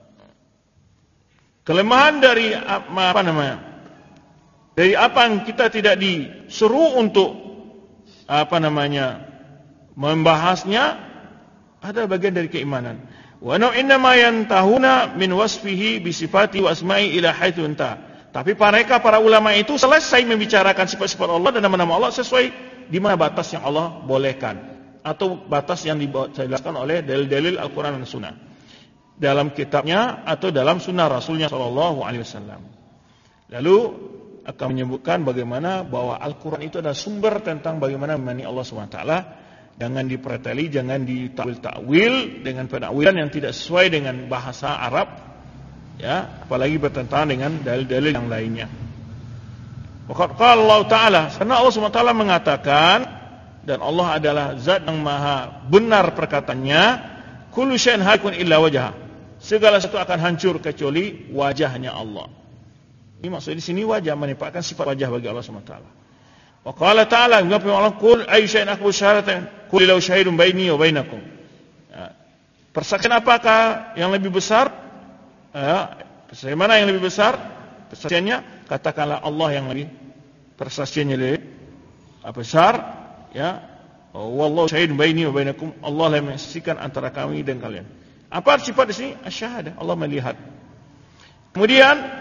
kelemahan dari apa, apa namanya? Dari apa yang kita tidak disuruh untuk apa namanya membahasnya adalah bagian dari keimanan. Wa na inna ma yantahuna min wasfihi bi sifati wa asma'i ila haitsu anta. Tapi mereka para ulama itu selesai membicarakan sifat-sifat Allah dan nama-nama Allah sesuai di mana batas yang Allah bolehkan atau batas yang dijelaskan oleh dalil-dalil Al-Qur'an dan Sunnah. Dalam kitabnya atau dalam sunnah Rasulnya sallallahu alaihi wasallam. Lalu akan menyebutkan bagaimana bahwa Al-Quran itu adalah sumber tentang bagaimana memahami Allah subhanahu wa taala. Jangan dipreteli, jangan ditakwil-takwil dengan penakwilan yang tidak sesuai dengan bahasa Arab, ya, apalagi bertentangan dengan dalil-dalil yang lainnya. Waqad qala Allah Ta'ala, karena Allah subhanahu wa taala mengatakan, dan Allah adalah zat yang maha benar perkataannya, kullu syai'in halikun illa wajhah, segala sesuatu akan hancur kecuali wajahnya Allah. Ini maksud di sini wajah, menimpakan sifat wajah bagi Allah subhanahu wa taala. Wa qala ta'ala, mengapa Allah qul ayyu syai'in akbar syahadatan qul law syahidun baini wa bainakum. Ya. Persaksian apakah yang lebih besar? Ya, persaksian mana yang lebih besar? Persaksiannya katakanlah Allah yang lebih persaksiannya lebih besar, ya. Wallahu syahidun baini wa bainakum, Allah yang menyaksikan antara kami dan kalian. Apa sifat di sini? Asy-syahadah, Allah melihat. Kemudian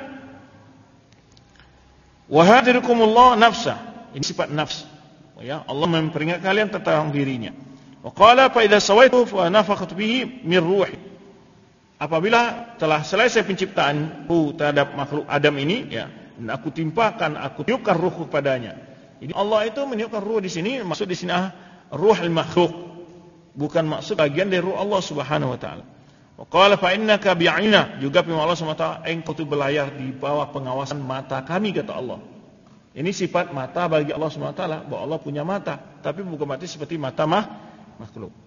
wa hadirukumullah nafsa, ini sifat nafs, ya, Allah memperingatkan kalian tentang dirinya. Wa qala fa idza sawaitu fa nafakhtu bihi min ruhi, apabila telah selesai penciptaanku terhadap makhluk Adam ini, ya, dan aku timpakan, aku tiupkan ruhku padanya. Jadi Allah itu meniupkan ruh di sini, maksud di sini ah, ruhul makhluk, bukan maksud bagian dari ruh Allah Subhanahu wa taala. Wa qala fa innaka bi'ina, juga firman Allah subhanahu wa taala, engkau itu berlayar di bawah pengawasan mata kami, kata Allah. Ini sifat mata bagi Allah subhanahu wa taala, bahwa Allah punya mata, tapi bukan mati seperti mata mah makhluk.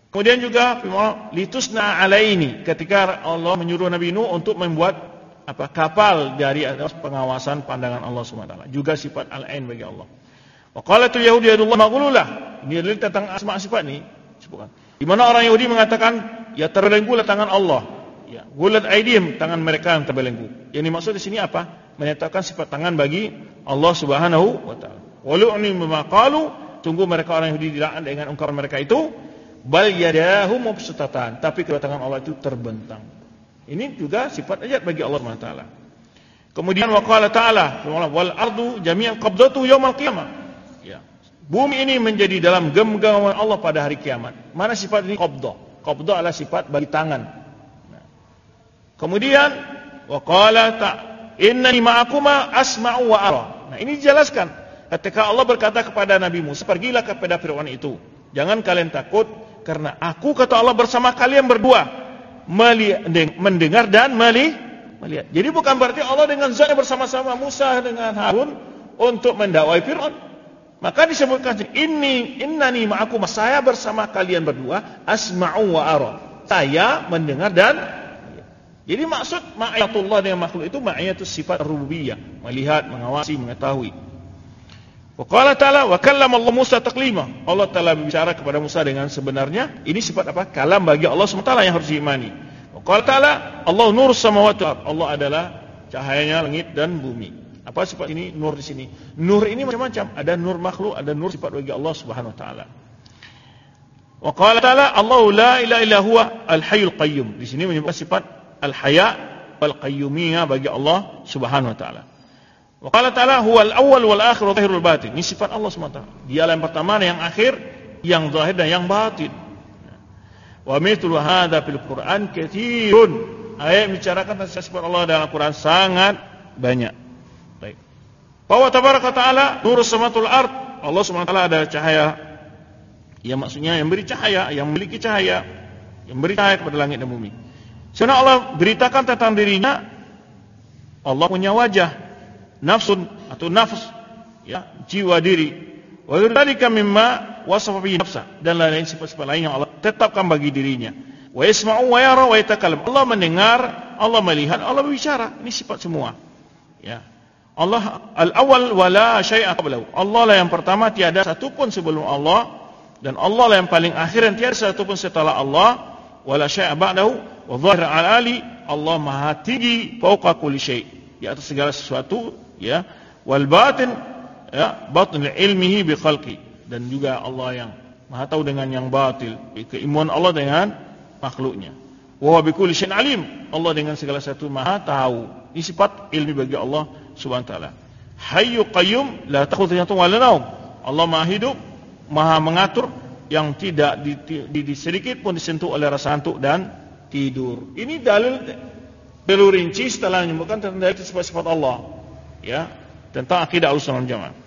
Kemudian juga litusna alaini, ketika Allah menyuruh Nabi Nuh untuk membuat apa kapal dari atas pengawasan pandangan Allah subhanahu wa taala. Juga sifat al-ain bagi Allah. Wa qalatul yahudi yadullah maghlullah. Ini adalah tentang asma sifat ni. Sebutkan. Di mana orang Yahudi mengatakan ya terbelenggulah tangan Allah. Ya, gulat aidihim, tangan mereka yang terbelenggu. Yang dimaksud di sini apa? Menyatakan sifat tangan bagi Allah subhanahu wa taala. Walu'ni bima qalu, tunggu mereka orang Yahudi dilaknat dengan ungkapan mereka itu. Bal yadahu mabsutatan, tapi kedua tangan Allah itu terbentang. Ini juga sifat ayat bagi Allah subhanahu wa taala. Kemudian wa qala ta'ala, wal ardu jami'an qabdatuhu yaumal qiyamah. Ya. Bumi ini menjadi dalam genggaman Allah pada hari kiamat. Mana sifat ini? Qabdah. Qabdah adalah sifat bagi tangan. Nah. Kemudian wa qala ta innani ma'akuma asma'u wa ara. Nah, ini dijelaskan ketika Allah berkata kepada Nabi Musa, pergilah kepada Fir'aun itu. Jangan kalian takut, karena aku, kata Allah, bersama kalian berdua mendengar dan melihat. Jadi bukan berarti Allah dengan zatnya bersama-sama Musa dengan Harun untuk mendakwai Fir'aun. Maka disebutkan ini innani ma'akum, saya bersama kalian berdua, asma'u wa ara. Saya mendengar dan melihat. Jadi maksud ma'iyatullah dengan makhluk itu ma'iyatus sifat rububiyah, melihat, mengawasi, mengetahui. Wa qala ta'ala wa kallama Allah Musa taklima. Allah Ta'ala berbicara kepada Musa dengan sebenarnya. Ini sifat apa? Kalam bagi Allah subhanahu wa taala yang harus diimani. Wa qala ta'ala Allah nur samawati wal ardh. Allah adalah cahayanya langit dan bumi. Apa sifat ini? Nur di sini. Nur ini macam-macam. Ada nur makhluk, ada nur sifat bagi Allah subhanahu wa taala. Wa qala ta'ala Allah la ilaha illa huwa al-hayyul qayyum. Di sini menyebutkan sifat al-haya wal qayyumiyah bagi Allah subhanahu wa taala. Wa qala ta'ala huwal awwal wal akhir wal zahir wal batin. Ini sifat Allah subhanahu wa taala. Dialah yang pertama, yang akhir, yang zahir dan yang batin. Wa mithlu hadza fil Qur'an katsirun. Ayat bicarakan tentang sifat Allah dalam Al-Qur'an sangat banyak. Baik. Wa tabaraka ta'ala nurus samawati wal ard. Allah subhanahu wa taala ada cahaya. Ya, maksudnya yang beri cahaya, yang memiliki cahaya, yang beri cahaya kepada langit dan bumi. Karena Allah beritakan tentang dirinya, Allah punya wajah, nafsun atau nafs, ya, jiwa diri. Wa dzalika mimma wasafa bihi nafsa, dan lain-lain sifat-sifat lain yang Allah tetapkan bagi dirinya. Wa yasma'u wa yara wa yatakallam. Allah mendengar, Allah melihat, Allah berbicara. Ini sifat semua. Ya. Allah al-awwal wa la syai'a qablahu. Allah lah yang pertama, tiada satu pun sebelum Allah, dan Allah lah yang paling akhir dan tiada satu pun setelah Allah. Wa la syai'a ba'dahu wa dhahir al-ali. Allah Maha tinggi fauqa kulli syai', di atas segala sesuatu, ya. Wal batin, ya, batin ilmihi bi khalqi, dan juga Allah yang Maha tahu dengan yang batil, keilmuan Allah dengan makhluknya. Wa huwa bi kulli syai'in alim. Allah dengan segala sesuatu Maha tahu. Ini sifat ilmi bagi Allah subhanahu wa taala. Hayyu qayyum la ta'khudhuhu sinatun wa la nawm. Allah Maha hidup, Maha mengatur, yang tidak di, di, di sedikit pun disentuh oleh rasa ngantuk dan tidur. Ini dalil perlu rinci setelah menyebutkan tentang dalil sifat-sifat Allah, ya, tentang akidah Ahlussunnah wal Jamaah.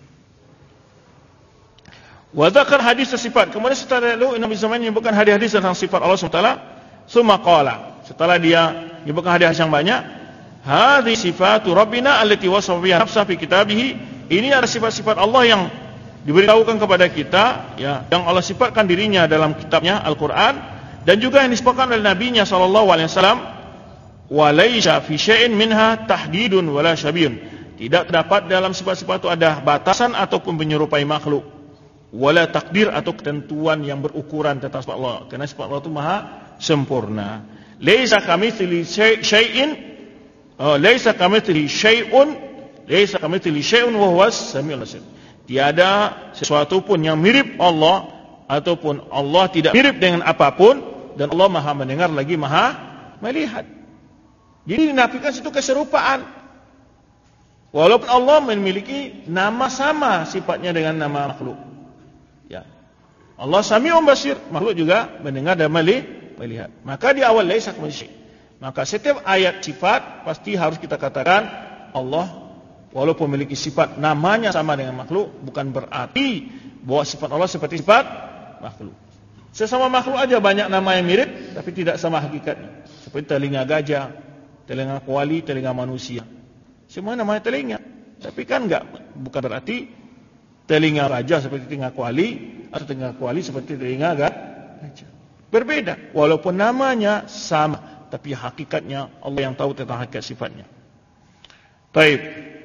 Wa dzakar hadis sifat. Kemudian setelah itu Nabi Zaman menyebutkan hadis-hadis tentang sifat Allah subhanahu wa taala. Summa qala, setelah dia menyebutkan hadis yang banyak, hadhi sifatu rabbina allati wasafa biha nafsa fi kitabih. Ini adalah sifat-sifat Allah yang diberitahukan kepada kita, ya, yang Allah sifatkan dirinya dalam kitabnya Al-Qur'an, dan juga yang disebutkan oleh nabinya sallallahu alaihi wasallam. Wa laisa fi syai'in minha tahdidun wala syabihun. Tidak terdapat dalam sifat-sifat itu ada batasan ataupun menyerupai makhluk, wala takdir atau ketentuan yang berukuran tentang sifat Allah, karena sifat Allah itu maha sempurna. Laisa kamitslihi syai'in, oh, laisa kamitslihi syai'un, laisa kamitslihi syai'un wa huwas samiul basir. Tiada sesuatu pun yang mirip Allah, ataupun Allah tidak mirip dengan apapun, dan Allah maha mendengar lagi maha melihat. Jadi dinafikan situ keserupaan. Walaupun Allah memiliki nama sama sifatnya dengan nama makhluk. Ya. Allah Sami'un Basir, makhluk juga mendengar dan melihat. Maka di awal laisa kamitslihi. Maka setiap ayat sifat pasti harus kita katakan Allah walaupun memiliki sifat namanya sama dengan makhluk, bukan berarti bahwa sifat Allah seperti sifat makhluk. Sesama makhluk aja banyak nama yang mirip, tapi tidak sama hakikatnya. Seperti telinga gajah, telinga kuali, telinga manusia. Semua namanya telinga, tapi kan enggak, bukan berarti telinga raja seperti telinga kuali, atau telinga kuali seperti telinga gajah. berbeda. Walaupun namanya sama, tapi hakikatnya Allah yang tahu tentang hakikat sifatnya. Taib.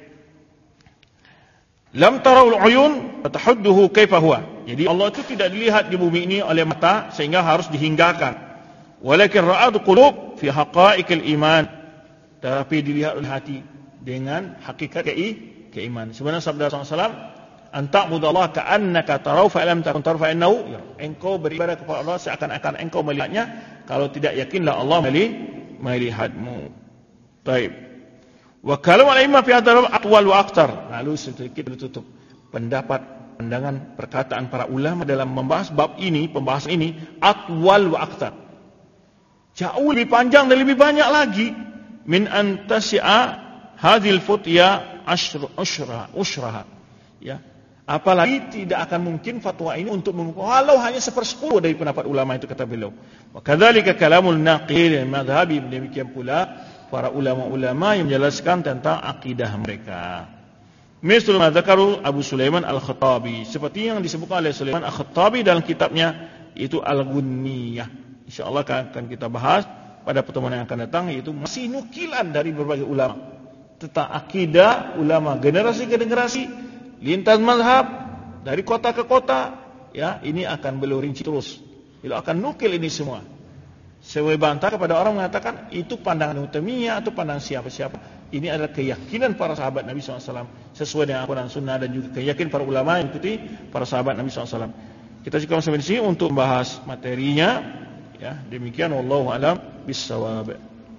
Lam taraul uyun fatahudduhu kaifa huwa. Jadi Allah itu tidak dilihat di bumi ini oleh mata sehingga harus dihinggakan. Walakin ra'ad qulub fi haqa'iqil iman. Tapi dilihat oleh hati dengan hakikat keimanan. Sebenarnya sabda Rasulullah sallallahu alaihi wasallam, "Anta'budallaha ka'annaka tarahu fa lam takun tarahu fa innahu." Engkau beribadah kepada Allah seakan-akan engkau melihatnya, kalau tidak yakinlah Allah melihatmu. Baik. Wa kalam al-a'immah fi hadzal atwal wa aktar. Lalu sedikit ditutup pendapat, pandangan, perkataan para ulama dalam membahas bab ini, pembahasan ini atwal wa aktar. Jauh lebih panjang dan lebih banyak lagi min antasi'a hadhil futya ashra ushra ushraha. Ya. Apalagi tidak akan mungkin fatwa ini untuk memukul walau hanya sepersepuluh dari pendapat ulama itu, kata beliau. Wa kadzalika kalamul naqil madhhabi, demikian pula para ulama-ulama yang menjelaskan tentang akidah mereka. Misal ma dzakaru Abu Sulaiman Al-Khattabi, seperti yang disebutkan oleh Sulaiman Al-Khattabi dalam kitabnya yaitu Al-Ghunniyah. Insyaallah akan kita bahas pada pertemuan yang akan datang, yaitu masih nukilan dari berbagai ulama tentang akidah ulama generasi ke generasi, lintas mazhab dari kota ke kota, ya, ini akan beliau rinci terus. Beliau akan nukil ini semua. Saya bantah kepada orang mengatakan itu pandangan Utamiyah atau pandangan siapa-siapa. Ini adalah keyakinan para sahabat Nabi shallallahu alaihi wasallam sesuai dengan Al-Quran Sunnah, dan juga keyakinan para ulama yang ikuti para sahabat Nabi shallallahu alaihi wasallam. Kita cukup sampai di sini untuk membahas materinya. Ya, demikian wallahu a'lam bissawab.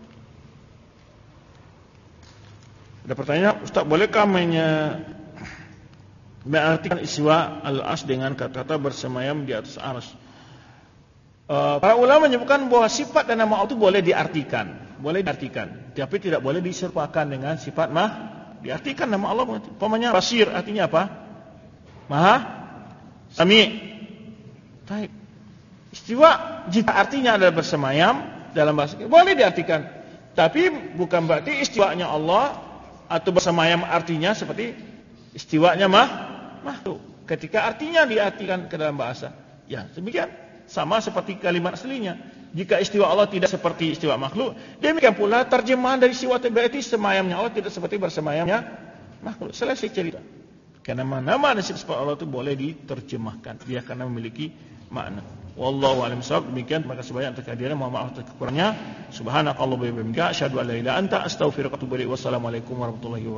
Ada pertanyaan, Ustaz, bolehkah mengartikan istiwa al-arsy dengan kata-kata bersemayam di atas arsy? Uh, para ulama menyebutkan bahwa sifat dan nama Allah itu boleh diartikan, boleh diartikan, tapi tidak boleh diserupakan dengan sifat mah. Diartikan nama Allah, umpamanya basir, artinya apa? Maha Sami'. Baik. Istiwa jika artinya adalah bersemayam dalam bahasa, boleh diartikan, tapi bukan berarti istiwanya Allah atau bersemayam artinya seperti istiwanya mah makhluk. Ketika artinya diartikan ke dalam bahasa, ya demikian. Sama seperti kalimat aslinya. Jika istiwa Allah tidak seperti istiwa makhluk, demikian pula terjemahan dari istiwa berarti semayamnya Allah tidak seperti bersemayamnya makhluk. Selesai cerita. Karena nama-nama dan sifat Allah itu boleh diterjemahkan, dia karena memiliki makna. Wallahu a'lam bishawab. Demikian, terima kasih banyak atas kehadiran. Mohon maaf atas kekurangannya. Subhanakallahumma wa bihamdika asyhadu an la ilaha illa anta astaghfiruka wa atubu ilaik. Wassalamualaikum warahmatullahi wabarakatuh.